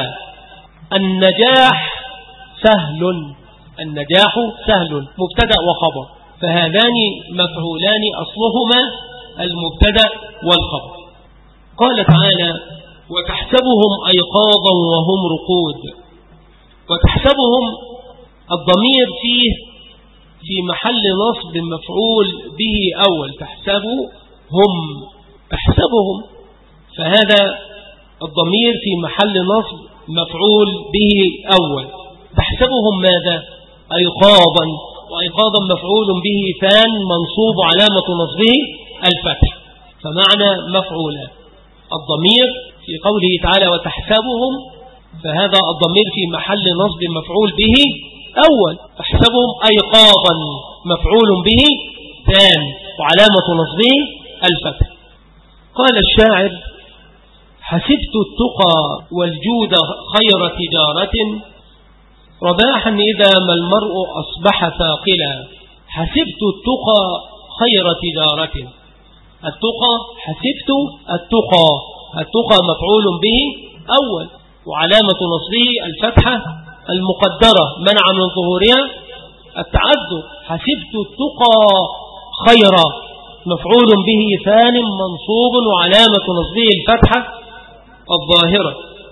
النجاح سهل، النجاح سهل مبتدأ وخبر، فهذان مفعولان أصلهما المبتدأ والخبر. قال تعالى: وتحسبهم أيقاظا وهم رقود. وتحسبهم الضمير فيه في محل نصب مفعول به أول، تحسبهم، تحسبهم، فهذا الضمير في محل نصب مفعول به أول. تحسبهم ماذا؟ أيقاظا، وأيقاظا مفعول به ثان منصوب علامة نصبه الفتح، فمعنى مفعولا. الضمير في قوله تعالى وتحسبهم، فهذا الضمير في محل نصب مفعول به أول. تحسبهم أيقاظا مفعول به ثان وعلامة نصبه الفتح. قال الشاعر: حسبت التقى والجود خير تجارة رباحا إذا ما المرء أصبح ثاقلا. حسبت التقى خير تجارة، التقى حسبت التقى، التقى مفعول به أول، وعلامة نصبه الفتحة المقدرة منع من ظهورها التعذر. حسبت التقى خيرا مفعول به ثان منصوب وعلامة نصبه الفتحة الظاهرة،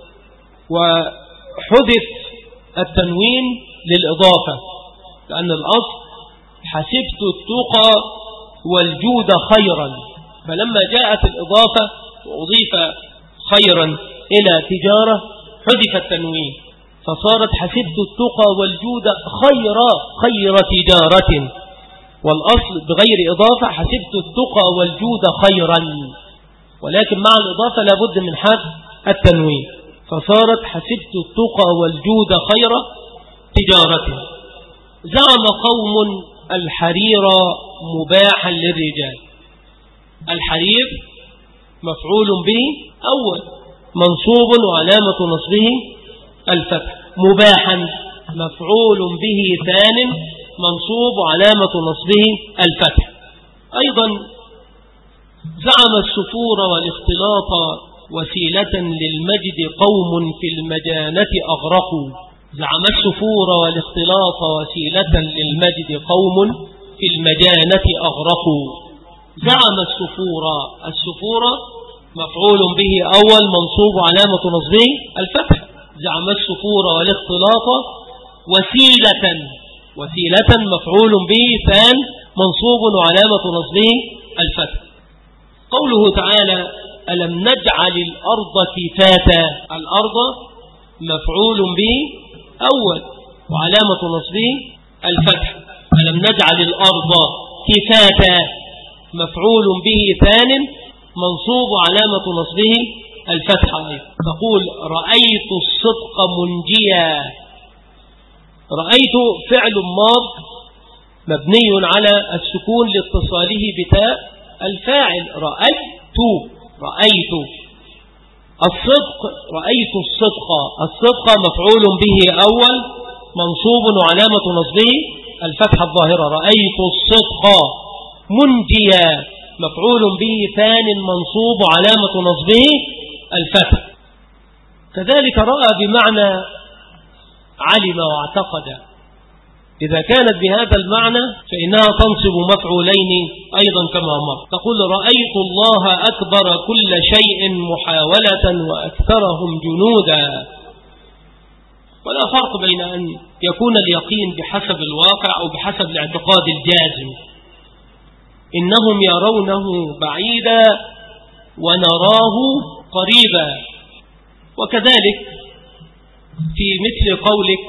وحذف التنوين للإضافة، لأن الأصل حسبت التقى والجود خيرا، فلما جاءت الإضافة وأضيف خيرا إلى تجارة حذف التنوين، فصارت حسبت التقى والجود خيرا خير تجارة، والأصل بغير إضافة حسبت التقى والجود خيرا، ولكن مع الإضافة لابد من حذف التنوين، فصارت حسبت التقى والجود خير تجارة. زعم قوم الحرير مباحا للرجال. الحرير مفعول به أول منصوب وعلامة نصبه الفتح، مباحا مفعول به ثان منصوب وعلامة نصبه الفتح. أيضا زعم السفور والاختلاط وسيلة للمجد قوم في المجانة أغرقوا. زعم السفور والاختلاط وسيلة للمجد قوم في المجانة أغرقوا. زعم السفور، السفور مفعول به أول منصوب علامة نصبه الفتح. زعم السفور والاختلاط وسيلة، وسيلة مفعول به ثان منصوب وعلامة نصبه الفتح. قوله تعالى ألم نجعل الأرض كفاتا، الأرض مفعول به أول وعلامة نصبه الفتح. ألم نجعل الأرض كفاتا مفعول به ثان منصوب علامة نصبه الفتح. تقول رأيت الصدق منجيا. رأيت فعل ماض مبني على السكون لاتصاله بتاء الفاعل رأيت. رأيت الصدق، رأيت الصدق، الصدق مفعول به أول منصوب وعلامة نصبه الفتح الظاهرة. رأيت الصدق منجيا مفعول به ثان منصوب علامة نصبه الفتح. كذلك رأى بمعنى علم واعتقد، إذا كانت بهذا المعنى فإنها تنصب مفعولين أيضا كما مر. تقول رأيت الله أكبر كل شيء محاولة وأكثرهم جنودا. ولا فرق بين أن يكون اليقين بحسب الواقع أو بحسب الاعتقاد الجازم. إنهم يرونه بعيدا ونراه قريبا. وكذلك في مثل قولك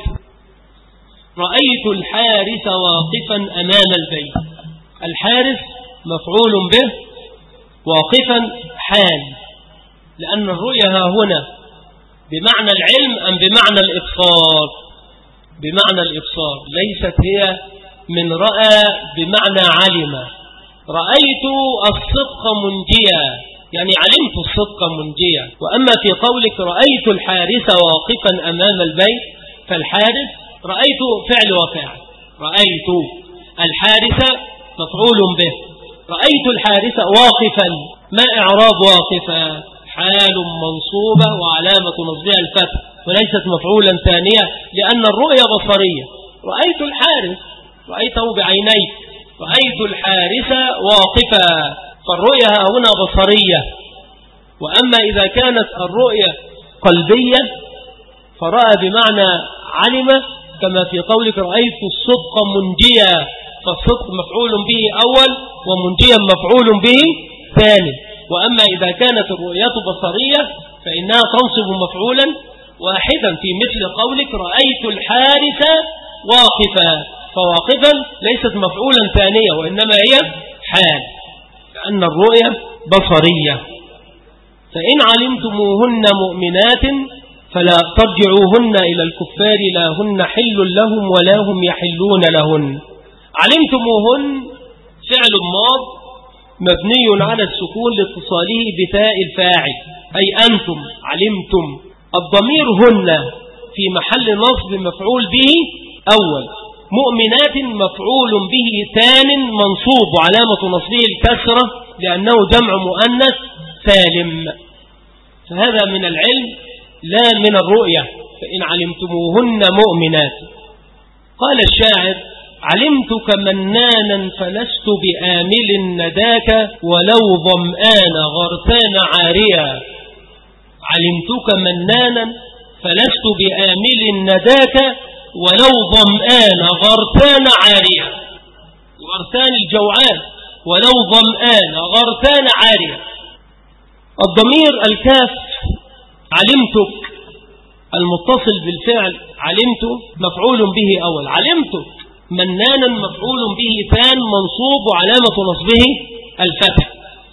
رأيت الحارس واقفا أمام البيت. الحارس مفعول به واقفا حال، لأن الرؤية هنا بمعنى العلم أم بمعنى الإبصار؟ بمعنى الإبصار، ليست هي من رأى بمعنى علم. رأيت الصدق منجيا يعني علمت الصدق منجيا. وأما في قولك رأيت الحارس واقفا أمام البيت، فالحارس رأيت فعل وفاعل، رأيت الحارس مفعول به. رأيت الحارس واقفا، ما إعراب واقفا؟ حال منصوبة وعلامة نصبها الفتح، وليست مفعولا ثانية لأن الرؤية بصرية. رأيت الحارس رأيته بعينيك، رأيت الحارس واقفا، فالرؤية هنا بصرية. وأما إذا كانت الرؤية قلبية فرأى بمعنى علم، كما في قولك رأيت الصدق منجيا، فالصدق مفعول به أول ومنجيا مفعول به ثاني. وأما إذا كانت الرؤية بصرية فإنها تنصب مفعولا واحدا في مثل قولك رأيت الحارس واقفا، فواقفا ليست مفعولا ثانية وإنما هي حال، لأن الرؤية بصرية. فإن علمتموهن مؤمنات فلا ترجعوهن إلى الكفار لا هن حل لهم ولا هم يحلون لهن. علمتموهن فعل ماض مبني على السكون لاتصاله بتاء الفاعل، أي أنتم علمتم. الضمير هن في محل نصب مفعول به أول. مؤمنات مفعول به ثان منصوب وعلامة نصبه الكسرة لأنه جمع مؤنث سالم، فهذا من العلم لا من الرؤية. فإن علمتموهن مؤمنات. قال الشاعر: علمتك منانا فلست بآمل نداك ولو ظمآن غرتان عاريا. علمتك منانا فلست بآمل نداك ولو ظمآن غرتان عاريا. غرتان الجوعان، ولو ظمآن غرتان عاريا. الضمير الكاف علمتك المتصل بالفعل علمت مفعول به أول، علمتك منانا مفعول به ثان منصوب وعلامة نصبه الفتح.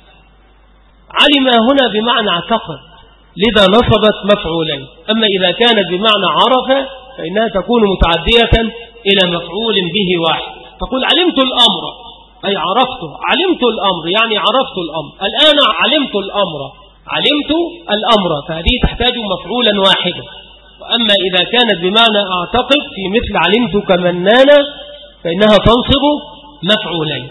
علم هنا بمعنى اعتقد، لذا نصبت مفعولين. أما إذا كانت بمعنى عرف فإنها تكون متعدية إلى مفعول به واحد. تقول علمت الأمر أي عرفته، علمت الأمر يعني عرفت الأمر، الآن علمت الأمر، علمت الأمر، فهذه تحتاج مفعولا واحدا. وأما إذا كانت بمعنى أعتقد في مثل علمتك منانا فإنها تنصب مفعولين.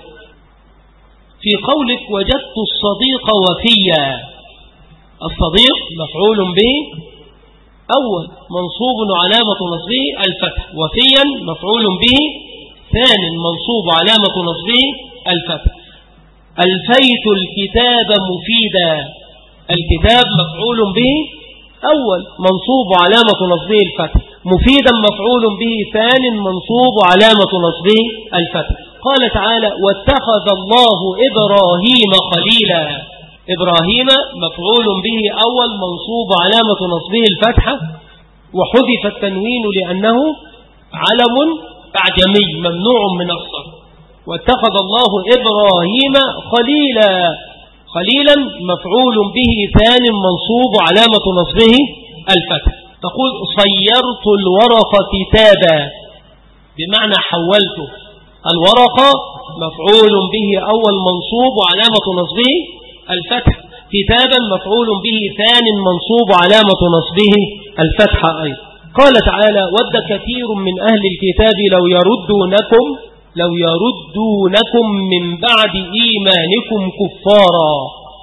في قولك وجدت الصديق وفيا، الصديق مفعول به أول منصوب علامة نصبه الفتح، وفيا مفعول به ثاني منصوب علامة نصبه الفتح. ألفيت الكتاب مفيدا، الكتاب مفعول به أول منصوب علامة نصبه الفتح، مفيدا مفعول به ثاني منصوب علامة نصبه الفتح. قال تعالى واتخذ الله إبراهيم خليلا، إبراهيم مفعول به أول منصوب علامة نصبه الفتحة، وحذف التنوين لأنه علم أعجمي ممنوع من الصرف. واتخذ الله إبراهيم خليلا، خليلا مفعول به ثاني منصوب علامة نصبه الفتح. تقول صيرت الورق كتابا بمعنى حولته، الورق مفعول به أول منصوب وعلامة نصبه الفتح، كتابا مفعول به ثاني منصوب علامة نصبه الفتح أيضا. قال تعالى ود كثير من أهل الكتاب لو يردونكم لو يردونكم من بعد إيمانكم كفارا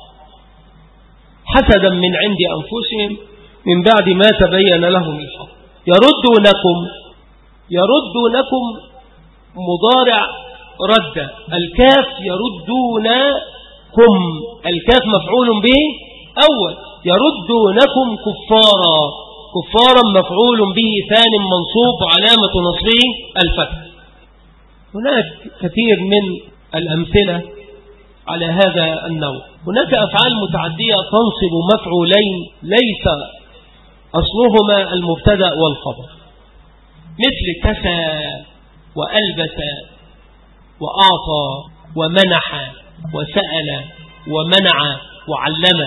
حسدا من عند أنفسهم من بعد ما تبين لهم الحق. يردونكم، يردونكم مضارع رد، الكاف يردونكم، الكاف مفعول به أول، يردونكم كفارا، كفارا مفعول به ثاني منصوب علامة نصبه الفتح. هناك كثير من الأمثلة على هذا النوع. هناك أفعال متعدية تنصب مفعولين ليس أصلهما المبتدأ والخبر، مثل كسى وألبس وأعطى ومنح وسأل ومنع وعلم.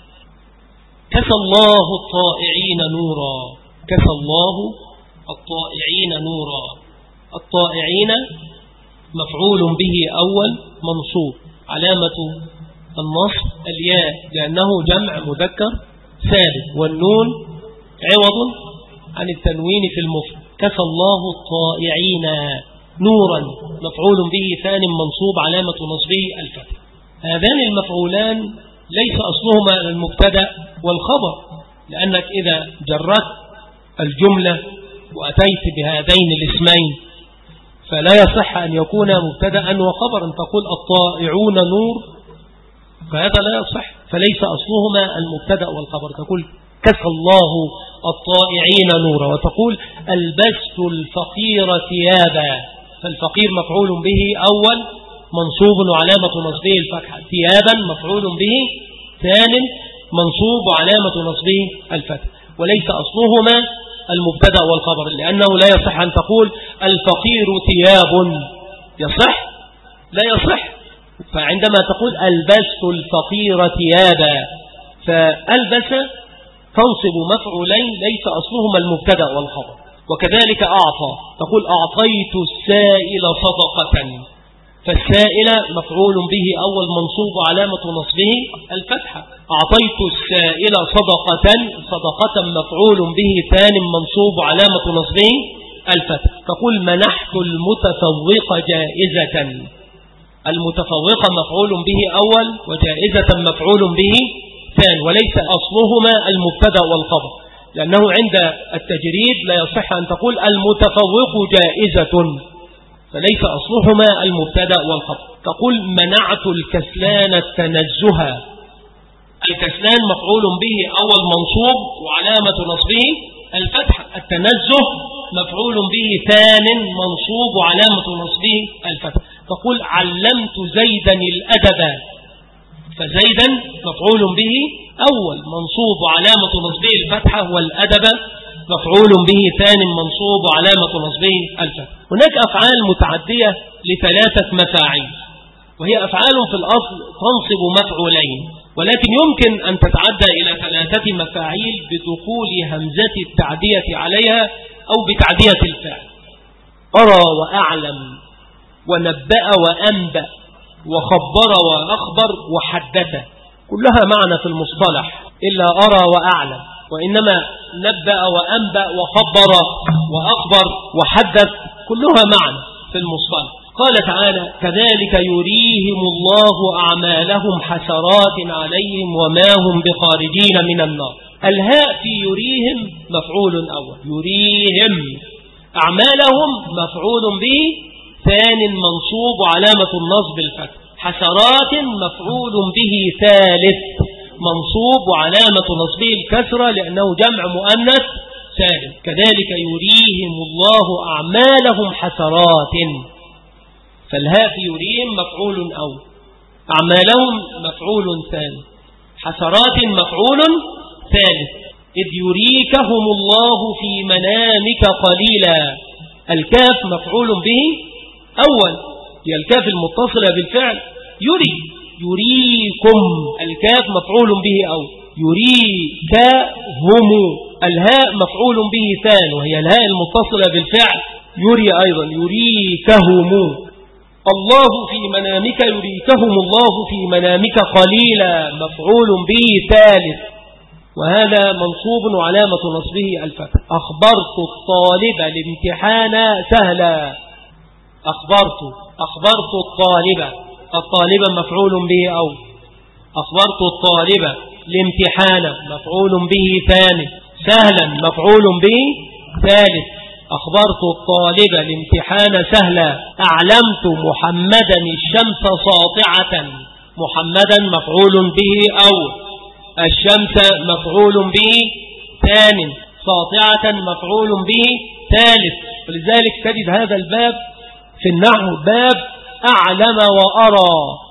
كسى الله الطائعين نورا، كسى الله الطائعين نورا، الطائعين مفعول به أول منصوب علامة النصب الياء لأنه جمع مذكر سالم، والنون عوض عن التنوين في المفرد. كسى الله الطائعين نورا مفعول به ثاني منصوب علامة نصبه الفتح. هذان المفعولان ليس أصلهما المبتدأ والخبر، لأنك إذا جرت الجملة وأتيت بهذين الاسمين فلا يصح أن يكون مبتدأ وخبرا، تقول الطائعون نور، فهذا لا يصح، فليس أصلهما المبتدأ والخبر. تقول كسى الله الطائعين نورا، وتقول ألبست الفقير ثيابا، فالفقير مفعول به أول منصوب وعلامة نصبه الفتحة، ثيابا مفعول به ثاني منصوب وعلامة نصبه الفتح، وليس أصلهما المبتدأ والخبر، لأنه لا يصح أن تقول الفقير ثياب، يصح؟ لا يصح. فعندما تقول ألبست الفقير ثيابا، فألبس تنصب مفعولين ليس أصلهما المبتدأ والخبر. وكذلك أعطى، تقول أعطيت السائل صدقة، فالسائل مفعول به أول منصوب علامة نصبه الفتحة، أعطيت السائل صدقة، صدقة مفعول به ثاني منصوب علامة نصبه الفتح. تقول منحت المتفوق جائزة، المتفوقة مفعول به أول وجائزة مفعول به ثاني، وليس أصلهما المبتدأ والخبر، لأنه عند التجريد لا يصح أن تقول المتفوق جائزة، فليس أصلهما المبتدأ والخبر. تقول منعت الكسلان التنزه، الكسلان مفعول به أول منصوب وعلامة نصبه الفتح، التنزه مفعول به ثان منصوب وعلامة نصبه الفتح. تقول علمت زيدا الأدب، فزيدا مفعول به أول منصوب وعلامة نصبه الفتحة، والأدب مفعول به ثان منصوب وعلامة نصبه الفتح. هناك أفعال متعدية لثلاثة مفاعيل، وهي أفعال في الأصل تنصب مفعولين، ولكن يمكن أن تتعدى إلى ثلاثة مفاعيل بدخول همزة التعدية عليها أو بتعدية الفعل. أرى وأعلم، ونبأ وأنبأ، وخبر وأخبر، وحدث، كلها معنى في المصطلح إلا أرى وأعلم، وإنما نبأ وأنبأ وخبر وأخبر وحدث كلها معنى في المصطلح. قال تعالى كذلك يريهم الله أعمالهم حسرات عليهم وما هم بخارجين من النار. الهاء في يريهم مفعول أول، يريهم أعمالهم مفعول به ثان منصوب وعلامة النصب الفتح، حسرات مفعول به ثالث منصوب وعلامة نصبه الكسرة لأنه جمع مؤنث سالم. كذلك يريهم الله أعمالهم حسرات، فالهاء في يريهم مفعول أول، أعمالهم مفعول ثاني، حسرات مفعول ثالث. إذ يريكهم الله في منامك قليلا، الكاف مفعول به أول، هي الكاف المتصلة بالفعل يري، يريكم الكاف مفعول به أول، يريكهم الهاء مفعول به ثاني، وهي الهاء المتصلة بالفعل يري أيضا، يريكهم الله في منامك، يريكهم الله في منامك قليلا مفعول به ثالث، وهذا منصوب وعلامة نصبه الفتح. أخبرت الطالب الامتحان سهلا، أخبرت أخبرت الطالب، الطالب مفعول به أول، أخبرت الطالب الامتحان مفعول به ثاني، سهلا مفعول به ثالث، أخبرت الطالب الامتحان سهلا. أعلمت محمدا الشمس ساطعة، محمدا مفعول به أول، الشمس مفعول به ثاني، ساطعة مفعول به ثالث. ولذلك تجد هذا الباب في النحو باب أعلم وأرى،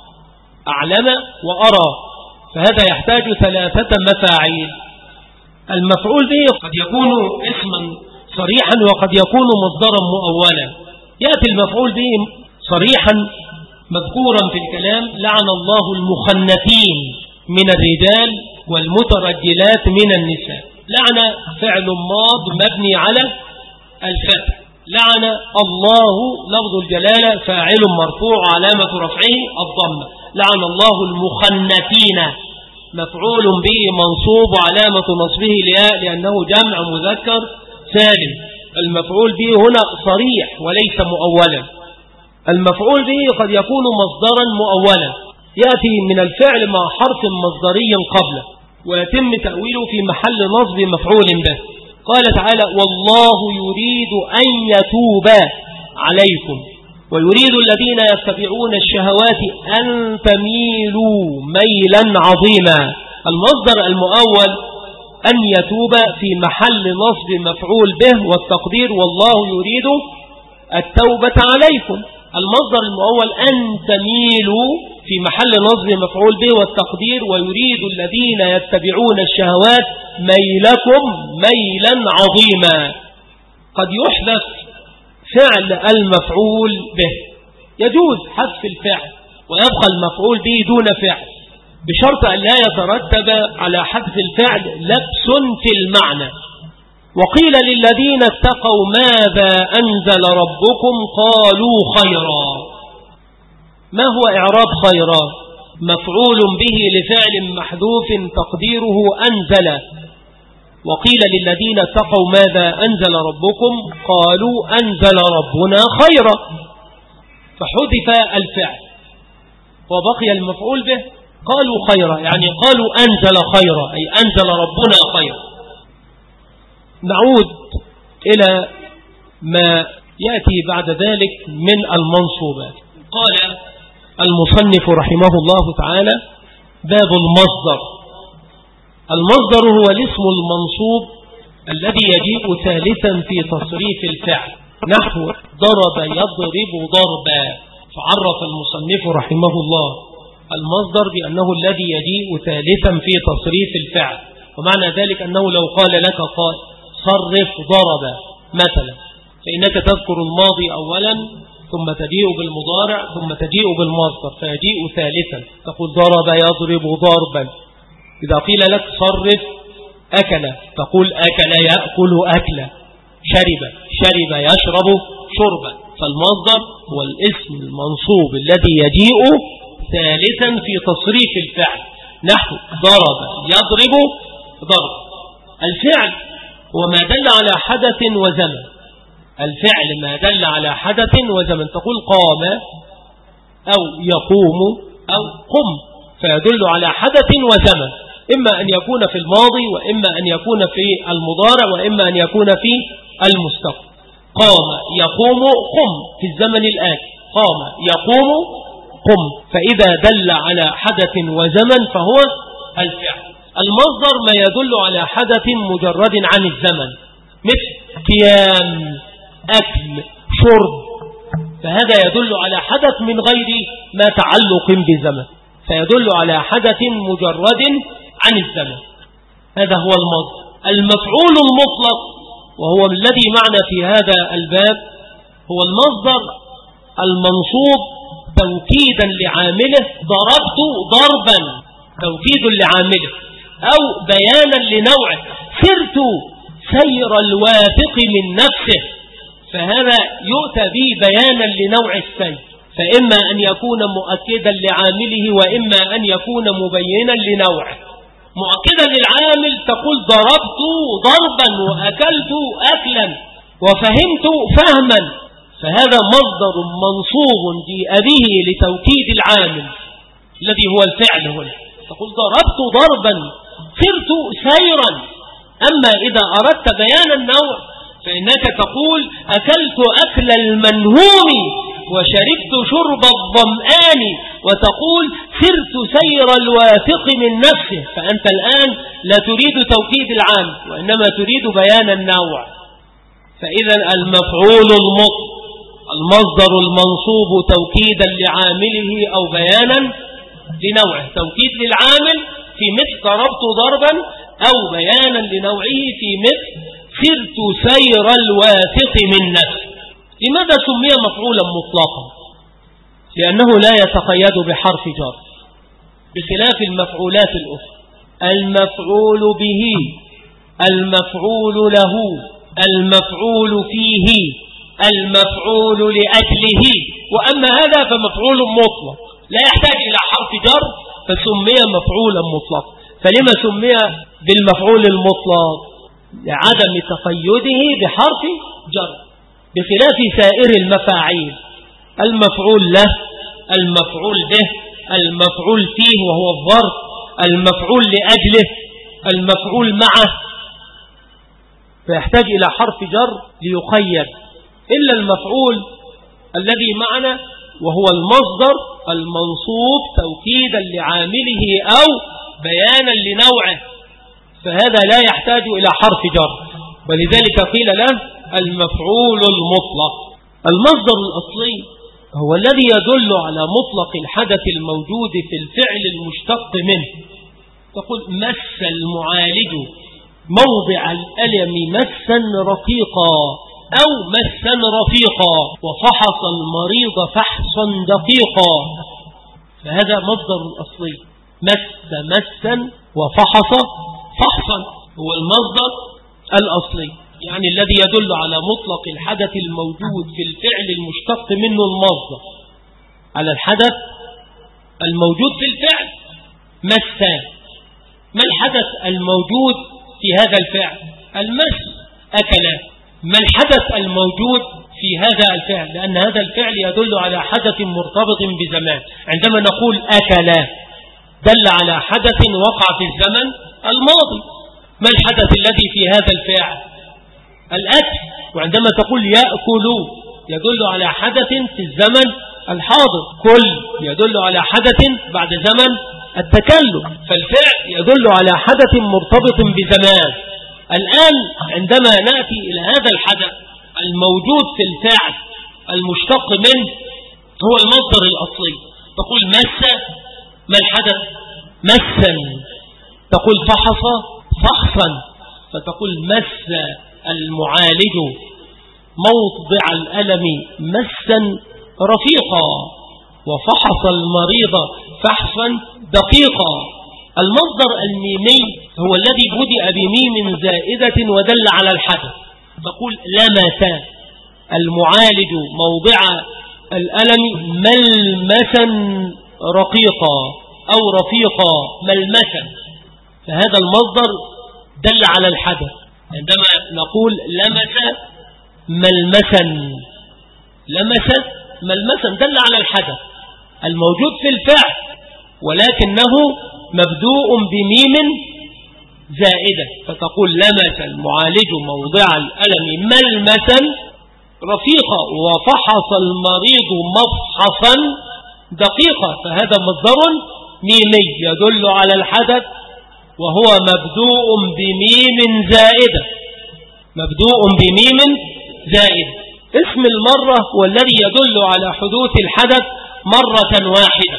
أعلم وأرى، فهذا يحتاج ثلاثة مفاعيل. المفعول به قد يكون اسما صريحا وقد يكون مصدرا مؤولا. يأتي المفعول به صريحا مذكورا في الكلام لعن الله المخنثين من الرجال والمترجلات من النساء. لعن فعل ماض مبني على الفتح، لعن الله لفظ الجلالة فاعل مرفوع علامة رفعه الضمة، لعن الله المخنثين مفعول به منصوب علامة نصبه الياء لأنه جمع مذكر سالم. المفعول به هنا صريح وليس مؤولا. المفعول به قد يكون مصدرا مؤولا، يأتي من الفعل مع حرف مصدري قبله ويتم تأويله في محل نصب مفعول به. قال تعالى والله يريد أن يتوب عليكم ويريد الذين يتبعون الشهوات أن تميلوا ميلا عظيما. المصدر المؤول أن يتوب في محل نصب مفعول به والتقدير والله يريد التوبة عليكم. المصدر المؤول أن تميلوا في محل نصب مفعول به والتقدير ويريد الذين يتبعون الشهوات ميلكم ميلا عظيما. قد يحذف فعل المفعول به، يجوز حذف الفعل ويبقى المفعول به دون فعل بشرط أن لا يترتب على حذف الفعل لبس في المعنى. وقيل للذين اتقوا ماذا أنزل ربكم قالوا خيرا. ما هو إعراب خيرا؟ مفعول به لفعل محذوف تقديره أنزل. وقيل للذين اتقوا ماذا أنزل ربكم قالوا أنزل ربنا خيرا، فحذف الفعل وبقي المفعول به قالوا خيرا، يعني قالوا أنزل خيرا، أي أنزل ربنا خيرا. نعود إلى ما يأتي بعد ذلك من المنصوبات. قال المصنف رحمه الله تعالى: باب المصدر. المصدر هو الاسم المنصوب الذي يجيء ثالثا في تصريف الفعل، نحو ضرب يضرب ضربا. فعرف المصنف رحمه الله المصدر بأنه الذي يجيء ثالثا في تصريف الفعل، ومعنى ذلك أنه لو قال لك قال صرف ضرب مثلا، فإنك تذكر الماضي أولا ثم تجيء بالمضارع ثم تجيء بالمصدر فيجيء ثالثا، تقول ضرب يضرب ضربا. إذا قيل لك صرف أكل تقول أكل يأكل أكلا، شرب شرب يشرب شربا. فالمصدر هو الاسم المنصوب الذي يجيء ثالثا في تصريف الفعل، نحو ضرب يضرب ضرب. الفعل هو ما دل على حدث وزمن، الفعل ما دل على حدث وزمن، تقول قام أو يقوم أو قم، فيدل على حدث وزمن، إما أن يكون في الماضي وإما أن يكون في المضارع وإما أن يكون في المستقبل. قام يقوم قم في الزمن الآتي، قام يقوم قم، فإذا دل على حدث وزمن فهو الفعل. المصدر ما يدل على حدث مجرد عن الزمن، مثل قيام أكل شرب، فهذا يدل على حدث من غير ما تعلق بزمن، فيدل على حدث مجرد عن الزمن، هذا هو المصدر. المفعول المطلق وهو الذي معنا في هذا الباب هو المصدر المنصوب توكيدا لعامله، ضربت ضربا توكيد لعامله أو بيانا لنوعه، سرت سير الواثق من نفسه، فهذا يؤتى به بيانا لنوع السير، فإما أن يكون مؤكدا لعامله وإما أن يكون مبينا لنوعه. مؤكدا للعامل تقول ضربت ضربا وأكلت أكلا وفهمت فهما، فهذا مصدر منصوب جيء به لتوكيد العامل الذي هو الفعل هنا، تقول ضربت ضربا سرت سيرا. أما إذا أردت بيان النوع فإنك تقول أكلت أكل المنهوم وشربت شرب الظمآن، وتقول سرت سير الواثق من نفسه، فأنت الآن لا تريد توكيد العام وإنما تريد بيان النوع. فإذا المفعول المطلق المصدر المنصوب توكيدا لعامله أو بيانا لنوعه، توكيد للعامل في مثل ضربت ضربا أو بيانا لنوعه في مثل سرت سير الواثق من نفسه. لماذا سمي مفعولا مطلقا؟ لأنه لا يتقيد بحرف جر بخلاف المفعولات الأخرى. المفعول به، المفعول له، المفعول فيه، المفعول لأجله، وأما هذا فمفعول مطلق لا يحتاج إلى حرف جر فسمي مفعولا مطلقا. فلما سمي بالمفعول المطلق؟ لعدم تقيده بحرف جر بخلاف سائر المفاعيل، المفعول له، المفعول به، المفعول فيه وهو الظرف، المفعول لأجله، المفعول معه، فيحتاج إلى حرف جر ليقيد، إلا المفعول الذي معنا وهو المصدر المنصوب توكيدا لعامله أو بيانا لنوعه، فهذا لا يحتاج إلى حرف جر، ولذلك قيل له المفعول المطلق. المصدر الأصلي هو الذي يدل على مطلق الحدث الموجود في الفعل المشتق منه. تقول مس المعالج موضع الألم مسا رقيقا أو مسا رفيقا، وفحص المريض فحصا دقيقا، فهذا مصدر الأصلي، مس مسا وفحص فحصا، هو المصدر الأصلي، يعني الذي يدل على مطلق الحدث الموجود في الفعل المشتق منه المصدر، على الحدث الموجود في الفعل. مسا، ما الحدث الموجود في هذا الفعل؟ المس. أكل، ما الحدث الموجود في في هذا الفعل، لأن هذا الفعل يدل على حدث مرتبط بزمان. عندما نقول أكل دل على حدث وقع في الزمن الماضي. ما الحدث الذي في هذا الفعل؟ الأكل. وعندما تقول يأكل يدل على حدث في الزمن الحاضر. كل يدل على حدث بعد زمن التكلم. فالفعل يدل على حدث مرتبط بزمان. الآن عندما نأتي إلى هذا الحدث الموجود في الفعل المشتق منه هو المصدر الأصلي. تقول مس، ما الحدث؟ مسا. تقول فحص، فحصا. فتقول مس المعالج موضع الألم مسا رفيقا، وفحص المريض فحصا دقيقا. المصدر الميمي هو الذي بدأ بميم زائدة ودل على الحدث. تقول لمس المعالج موضع الألم ملمسا رقيقا أو رفيقا ملمسا. فهذا المصدر دل على الحدث. عندما نقول لمس ملمسا، لمس ملمسا دل على الحدث الموجود في الفعل، ولكنه مبدوء بميم زائدة. فتقول لمس المعالج موضع الألم ملمسا رفيقا، وفحص المريض مفحصا دقيقا. فهذا مصدر ميمي يدل على الحدث، وهو مبدوء بميم زائدة، مبدوء بميم زائدة. اسم المرة هو الذي يدل على حدوث الحدث مرة واحدة.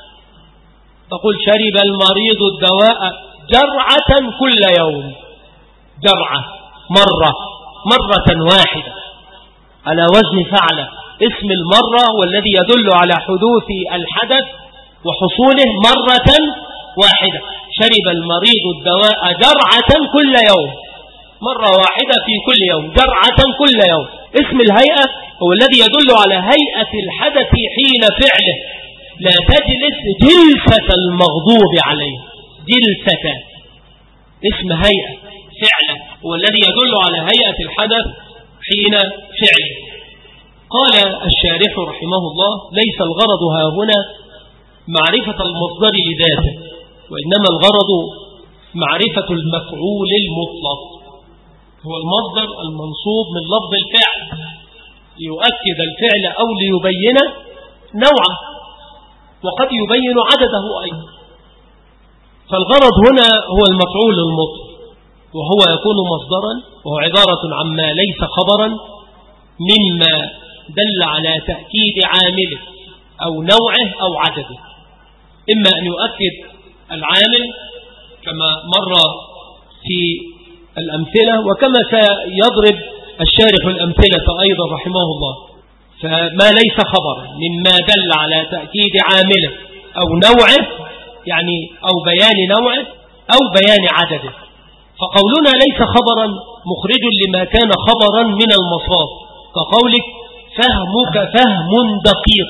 تقول شرب المريض الدواء جرعة كل يوم. جرعة مرة، مرة واحدة على وزن فعل. اسم المرة هو الذي يدل على حدوث الحدث وحصوله مرة واحدة. شرب المريض الدواء جرعة كل يوم، مرة واحدة في كل يوم، جرعة كل يوم. اسم الهيئة هو الذي يدل على هيئة الحدث حين فعله. لا تجلس جلسة المغضوب عليه، جلسة. اسم هيئة فعله هو الذي يدل على هيئة الحدث حين فعله. قال الشارح رحمه الله ليس الغرض ها هنا معرفة المصدر لذاته، وإنما الغرض معرفة المفعول المطلق. هو المصدر المنصوب من لفظ الفعل ليؤكد الفعل أو ليبين نوعه، وقد يبين عدده أيضا. فالغرض هنا هو المفعول المطلق، وهو يكون مصدرا، وهو عبارة عما ليس خبرا مما دل على تأكيد عامله أو نوعه أو عدده. إما أن يؤكد العامل كما مر في الأمثلة، وكما سيضرب الشارح الأمثلة أيضا رحمه الله. فما ليس خبرا مما دل على تأكيد عامله أو نوعه، يعني أو بيان نوعه أو بيان عدده. فقولنا ليس خبرا مخرج لما كان خبرا من المصاب، كقولك فهمك فهم دقيق.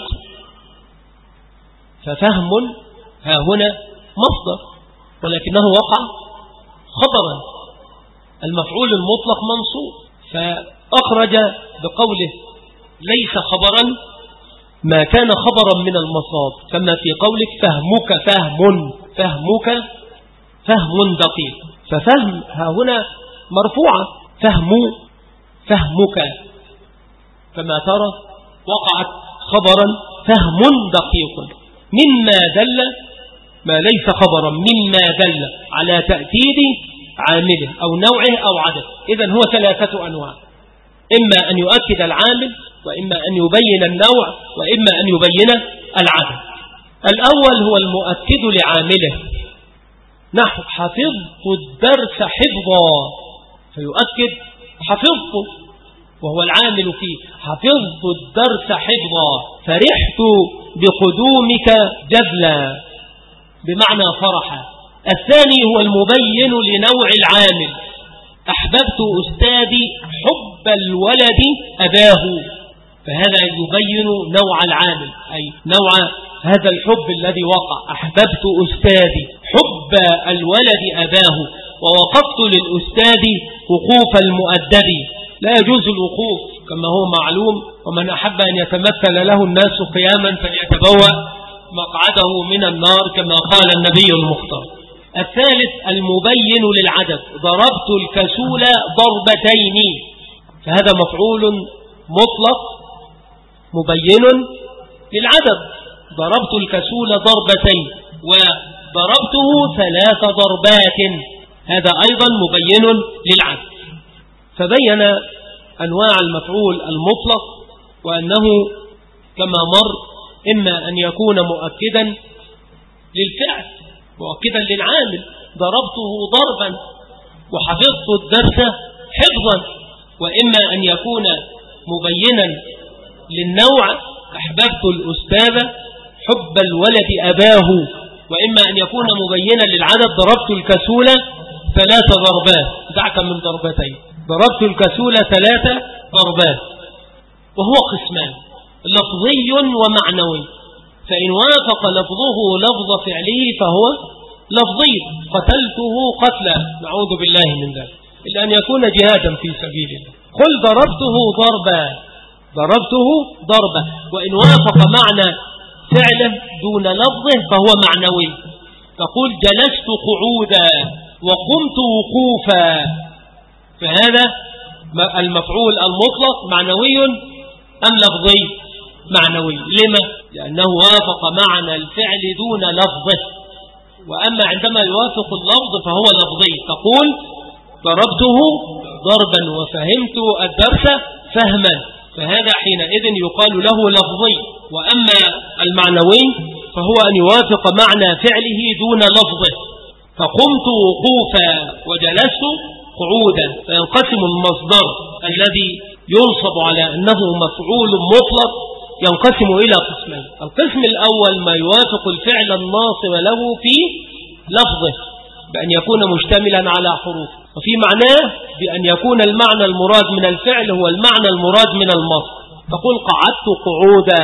ففهم ها هنا مصدر، ولكنه وقع خبرا. المفعول المطلق منصوب، فأخرج بقوله ليس خبرا ما كان خبرا من المصاب، كما في قولك فهمك فهم، فهمك فهم دقيق. ففهم ها هنا مرفوعة، فهم فهمك كما ترى وقعت خبرا فهم دقيق مما دل، ما ليس خبرا مما دل على تأكيد عامله أو نوعه أو عدده. إذن هو ثلاثة أنواع، إما أن يؤكد العامل، وإما أن يبين النوع، وإما أن يبين العدد. الأول هو المؤكد لعامله، نحو حفظت الدرس حفظا، فيؤكد حفظت وهو العامل فيه. حفظت الدرس حفظا، فرحت بقدومك جبلا، بمعنى فرحا. الثاني هو المبين لنوع العامل، أحببت أستاذي حب الولد أباه، فهذا يبين نوع العامل، أي نوع هذا الحب الذي وقع. أحببت أستاذي حب الولد أباه، ووقفت للأستاذ وقوف المؤدب. لا يجوز الوقوف كما هو معلوم، ومن أحب أن يتمثل له الناس قياما فليتبوأ مقعده من النار كما قال النبي المختار. الثالث المبين للعدد، ضربت الكسول ضربتين، فهذا مفعول مطلق مبين للعدد، ضربت الكسول ضربتين وضربته ثلاث ضربات، هذا أيضا مبين للعدد. فبين أنواع المفعول المطلق، وأنه كما مر إما أن يكون مؤكدا للفعل مؤكدا للعامل، ضربته ضربا وحفظت الدرس حفظا، وإما أن يكون مبينا للنوع، أحببت الأستاذ حب الولد أباه، وإما أن يكون مبينا للعدد، ضربت الكسول ثلاث ضربات، دعك من ضربتين، ضربت الكسول ثلاث ضربات. وهو قسمان، لفظي ومعنوي، فإن وافق لفظه لفظ فعله فهو لفظي، قتلته قتلا نعوذ بالله من ذلك، إلا أن يكون جهادا في سبيل الله. قل ضربته ضربا، ضربته ضربا. وإن وافق معنى فعله دون لفظه فهو معنوي، تقول جلست قعودا وقمت وقوفا، فهذا المفعول المطلق معنوي أم لفظي؟ معنوي. لما؟ لأنه وافق معنى الفعل دون لفظه، وأما عندما يوافق اللفظ فهو لفظي، تقول ضربته ضربا وفهمت الدرس فهما، فهذا حينئذ يقال له لفظي. وأما المعنوي فهو أن يوافق معنى فعله دون لفظه، فقمت وقوفا وجلست قعودا، فينقسم المصدر الذي ينصب على أنه مفعول مطلق ينقسم إلى قسمين. القسم الأول ما يوافق الفعل الناصب له في لفظه بأن يكون مشتملا على حروف، وفي معناه بأن يكون المعنى المراد من الفعل هو المعنى المراد من المصدر، تقول قعدت قعودا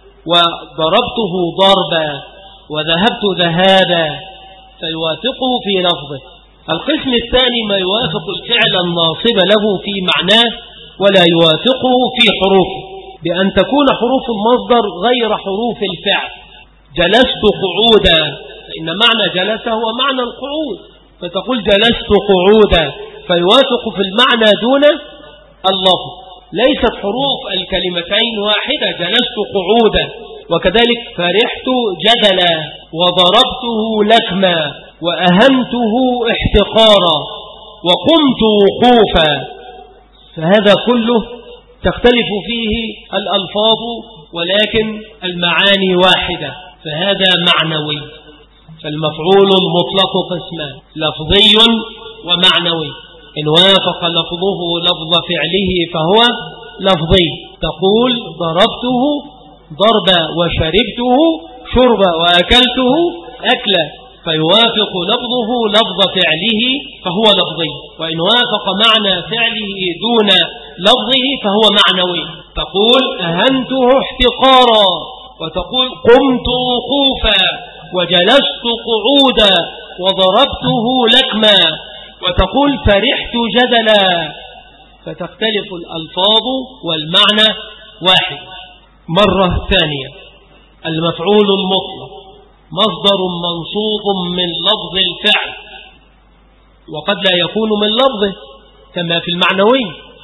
وضربته ضربا وذهبت ذهابا، فيوافقه في لفظه. القسم الثاني ما يوافق الفعل الناصب له في معناه ولا يوافقه في حروفه، بأن تكون حروف المصدر غير حروف الفعل. جلست قعودا، فإن معنى جلس هو معنى القعود، فتقول جلست قعودا، فيوافق في المعنى دون اللفظ. ليست حروف الكلمتين واحدة، جلست قعودا، وكذلك فرحت جدلا وضربته لكما وأهنته احتقارا وقمت وقوفا، فهذا كله تختلف فيه الألفاظ ولكن المعاني واحدة، فهذا معنوي. فالمفعول المطلق قسمان، لفظي ومعنوي. إن وافق لفظه لفظ فعله فهو لفظي، تقول ضربته ضربا وشربته شربا وأكلته أكلا، فيوافق لفظه لفظ فعله فهو لفظي. وإن وافق معنى فعله دون لفظه فهو معنوي، تقول أهنته احتقارا، وتقول قمت وقوفا وجلست قعودا وضربته لكما، وتقول فرحت جدلا، فتختلف الألفاظ والمعنى واحد. مرة ثانية، المفعول المطلق مصدر منصوب من لفظ الفعل، وقد لا يكون من لفظه كما في المعنوي،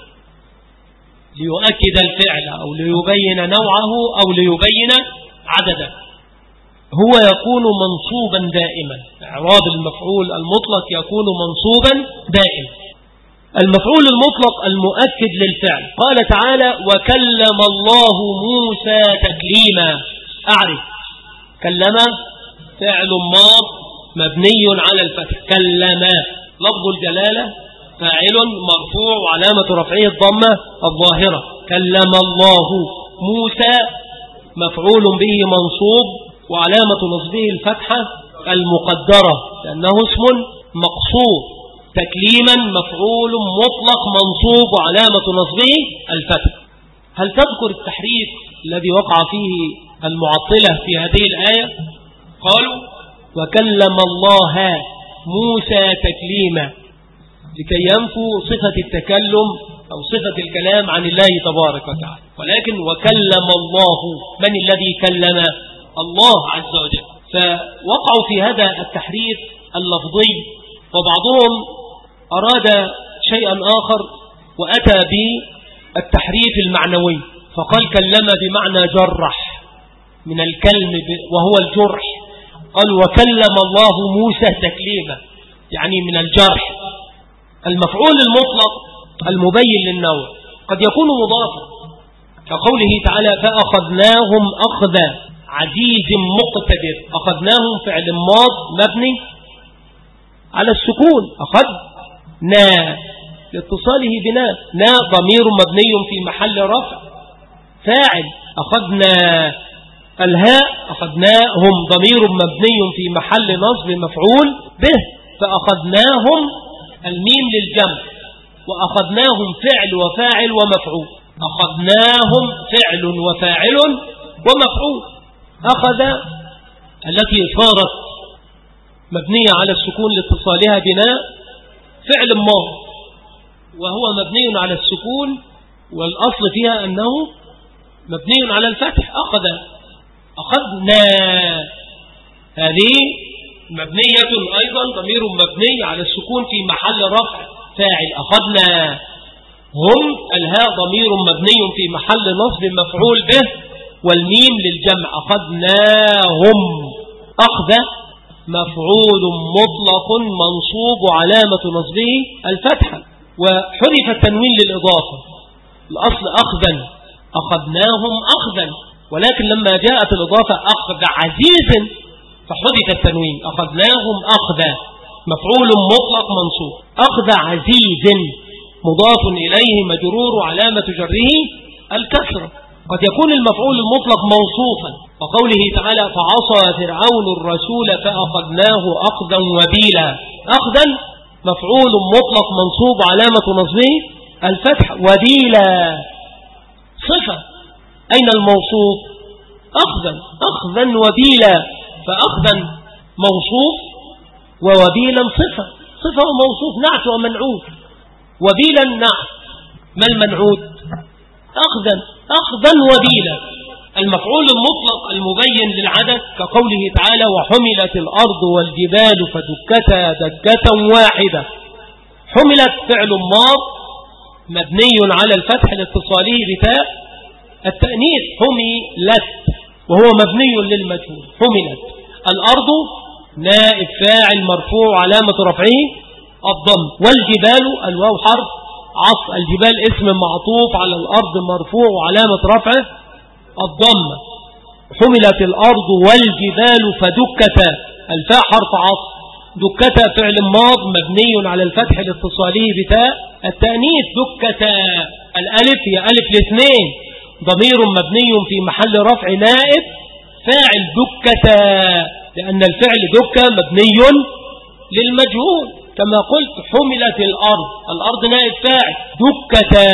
ليؤكد الفعل أو ليبين نوعه أو ليبين عدده. هو يكون منصوبا دائما، إعراب المفعول المطلق يكون منصوبا دائما. المفعول المطلق المؤكد للفعل، قال تعالى وكلم الله موسى تكليما. أعرف كلم فعل ماض مبني على الفتح، كلم لفظ الجلالة فاعل مرفوع وعلامة رفعه الضمة الظاهرة، كلم الله موسى مفعول به منصوب وعلامة نصبه الفتحة المقدرة لأنه اسم مقصور، تكليما مفعول مطلق منصوب وعلامة نصبه الفتح. هل تذكر التحريف الذي وقع فيه المعطلة في هذه الآية؟ قالوا وكلم الله موسى تكليما، لكي ينفوا صفة التكلم أو صفة الكلام عن الله تبارك وتعالى. ولكن وكلم الله، من الذي كلم؟ الله عز وجل. فوقعوا في هذا التحريف اللفظي، وبعضهم أراد شيئا آخر وأتى بالتحريف المعنوي، فقال كلم بمعنى جرح من الكلم وهو الجرح. قال وكلم الله موسى تكليما، يعني من الجرح. المفعول المطلق المبين للنوع قد يكون مضافا، كقوله تعالى فأخذناهم أخذا عزيز مقتدر. أخذناهم فعل ماض مبني على السكون، أخذنا لاتصاله بنا، نا ضمير مبني في محل رفع فاعل. أخذنا الهاء أخذناهم ضمير مبني في محل نصب مفعول به. فأخذناهم الميم للجمع، وأخذناهم فعل وفاعل ومفعول. أخذناهم فعل وفاعل ومفعول. أخذ التي صارت مبنية على السكون لاتصالها بناء فعل ما، وهو مبني على السكون، والأصل فيها أنه مبني على الفتح. أخذ أخذنا هذه مبنية أيضا ضمير مبني على السكون في محل رفع فاعل. أخذنا هم الهاء ضمير مبني في محل نصب مفعول به، والميم للجمع. أخذناهم أخذ مفعول مطلق منصوب علامة نصبه الفتحة، وحذف التنوين للإضافة. الأصل أخذا، أخذناهم أخذا، ولكن لما جاءت الإضافة أخذ عزيز فحذف التنوين. أخذناهم أخذا مفعول مطلق منصوب. أخذ عزيز مضاف إليه مجرور علامة جره الكسرة. قد يكون المفعول المطلق موصوفا، وقوله تعالى فعصى فرعون الرسول فأخذناه أخذا وبيلا. أخذا مفعول مطلق منصوب علامة نصبه الفتح. وبيلا صفة، أين الموصوف؟ أخذا أخذا وبيلا. فأخذا موصوف ووبيلا صفة، صفة وموصوف نعت ومنعوت. وبيلا نعت، ما المنعوت؟ أخذا أخذا وبيلا. المفعول المطلق المبين للعدد كقوله تعالى وحملت الأرض والجبال فدكتا دكة واحدة. حملت فعل ماض مبني على الفتح لاتصاله بتاء التأنيث حملت، وهو مبني للمجهول. حملت الأرض نائب فاعل مرفوع علامة رفعه الضم. والجبال الواو حرف عطف، الجبال اسم معطوف على الأرض مرفوع علامة رفعه الضم. حملت الأرض والجبال فدكتا، الفاء حرف عطف، دكتا فعل ماض مبني على الفتح لاتصاله بتاء التأنيث. دكتا الألف هي ألف الاثنين ضمير مبني في محل رفع نائب فاعل دكتا، لأن الفعل دكا مبني للمجهول. كما قلت حملت الأرض، الأرض نائب فاعل دكتا،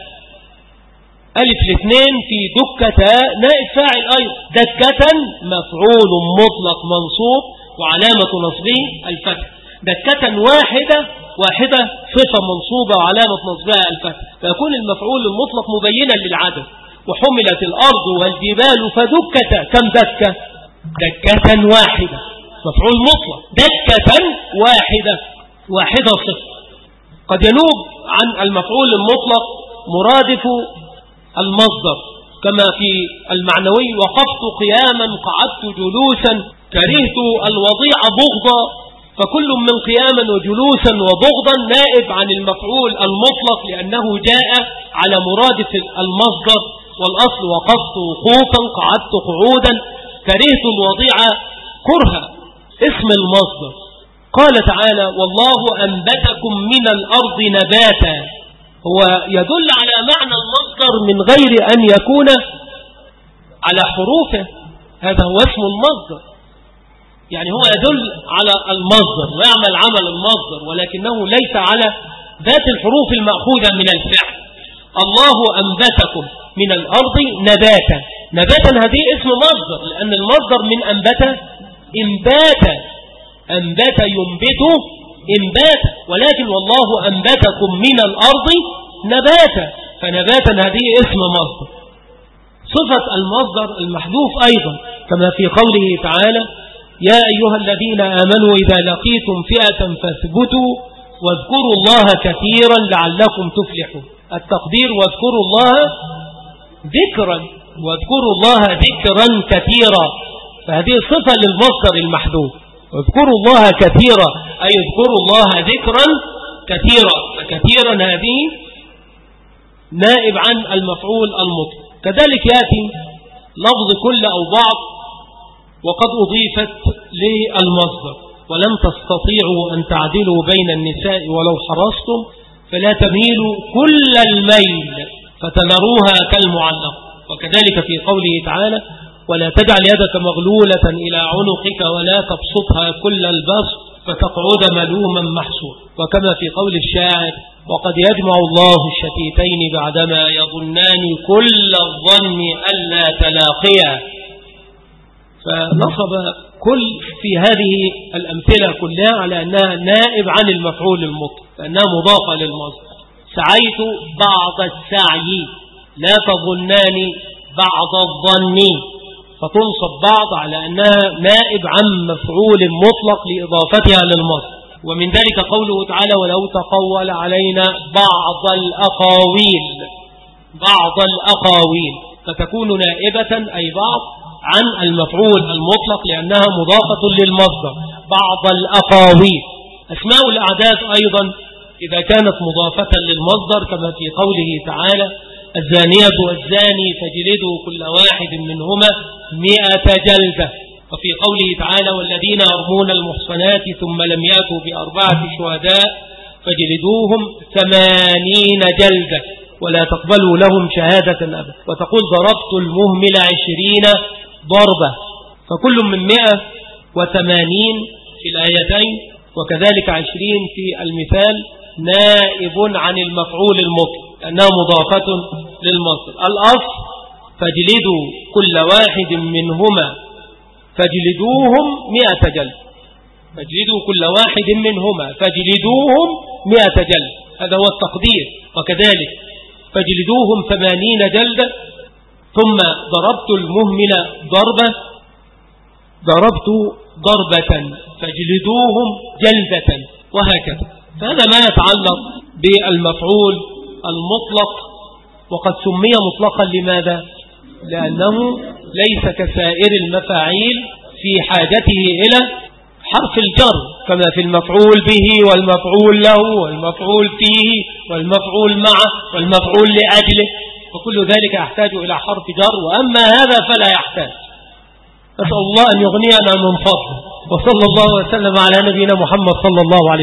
ألف الاثنين في دكتا نائب فاعل أيضا. دكة مفعول مطلق منصوب وعلامة نصبه الفتح. دكة واحدة، واحدة صفة منصوبة وعلامة نصبها الفتح، فيكون المفعول المطلق مبينا للعدد. وحملت الأرض والجبال فدكتا، كم دكة؟ دكة واحدة مفعول مطلق. دكة واحدة، واحدة صفة. قد ينوب عن المفعول المطلق مرادف المصدر، كما في المعنوي وقفت قياما قعدت جلوسا كرهت الوضيع بغضا. فكل من قياما وجلوسا وبغضا نائب عن المفعول المطلق، لأنه جاء على مرادف المصدر. والأصل وقفت وقوفا قعدت قعودا كرهت الوضيع كرها اسم المصدر. قال تعالى والله أنبتكم من الأرض نباتا، هو يدل على معنى المصدر من غير أن يكون على حروفه، هذا هو اسم المصدر، يعني هو يدل على المصدر ويعمل عمل المصدر، ولكنه ليس على ذات الحروف المأخوذة من الفعل. الله أنبتكم من الأرض نباتا، نباتا هذه اسم مصدر، لأن المصدر من أنبت إنباتا، أنبت ينبت إنباتا، ولكن والله أنبتكم من الأرض نباتا، فنباتا هذه اسم مصدر. صفة المصدر المحذوف أيضا كما في قوله تعالى يا أيها الذين آمنوا إذا لقيتم فئة فاثبتوا واذكروا الله كثيرا لعلكم تفلحون. التقدير واذكروا الله ذكرا، واذكروا الله ذكرا كثيرا، فهذه صفة للمصدر المحذوف. واذكروا الله كثيرا أي اذكروا الله ذكرا كثيرا، فكثيرا هذه نائب عن المفعول المطلق. كذلك يأتي لفظ كل أو بعض وقد أضيفت للمصدر ولم تستطيعوا أن تعدلوا بين النساء ولو حرصتم فلا تميلوا كل الميل فتذروها كالمعلق. وكذلك في قوله تعالى ولا تجعل يدك مغلولة إلى عنقك ولا تبسطها كل البسط فتقعد ملوما محسور. وكما في قول الشاعر وقد يجمع الله الشتيتين بعدما يظنان كل الظن ألا تلاقيا. فنصب كل في هذه الأمثلة كلها على أنها نائب عن المفعول المطلق لأنها مضافة للمصدر. سعيت بعض السعي لا تظنان بعض الظن، فتنصب بعض على أنها نائب عن مفعول مطلق لإضافتها للمصدر. ومن ذلك قوله تعالى ولو تقول علينا بعض الأقاويل، بعض الأقاويل فتكون نائبة أي بعض عن المفعول المطلق لأنها مضافة للمصدر. بعض الأقاويل. أسماء الأعداد أيضا إذا كانت مضافة للمصدر كما في قوله تعالى الزانية والزاني فاجلدوا كل واحد منهما مئة جلدة. وفي قوله تعالى والذين يرمون المحصنات ثم لم يأتوا بأربعة شهداء فاجلدوهم ثمانين جلدة ولا تقبلوا لهم شهادة أبدا. وتقول ضربت المهمل عشرين ضربة، فكل من مئة وثمانين في الآيتين وكذلك عشرين في المثال نائب عن المفعول المطلق لأنها مضافة للمصدر. الأصل فاجلدوا كل واحد منهما فاجلدوهم مئة جلد، فاجلدوا كل واحد منهما فاجلدوهم مئة جلد، هذا هو التقدير. وكذلك فاجلدوهم ثمانين جلدة. ثم ضربت المهمل ضربة، ضربت ضربة فاجلدوهم جلدة، وهكذا. فهذا ما يتعلق بالمفعول المطلق. وقد سمي مطلقا لماذا؟ لأنه ليس كسائر المفاعيل في حاجته إلى حرف الجر كما في المفعول به والمفعول له والمفعول فيه والمفعول معه والمفعول لأجله، وكل ذلك يحتاج إلى حرف جر، وأما هذا فلا يحتاج. نسأل الله أن يغنينا من فضله. وصلى الله وسلم على نبينا محمد صلى الله عليه وسلم.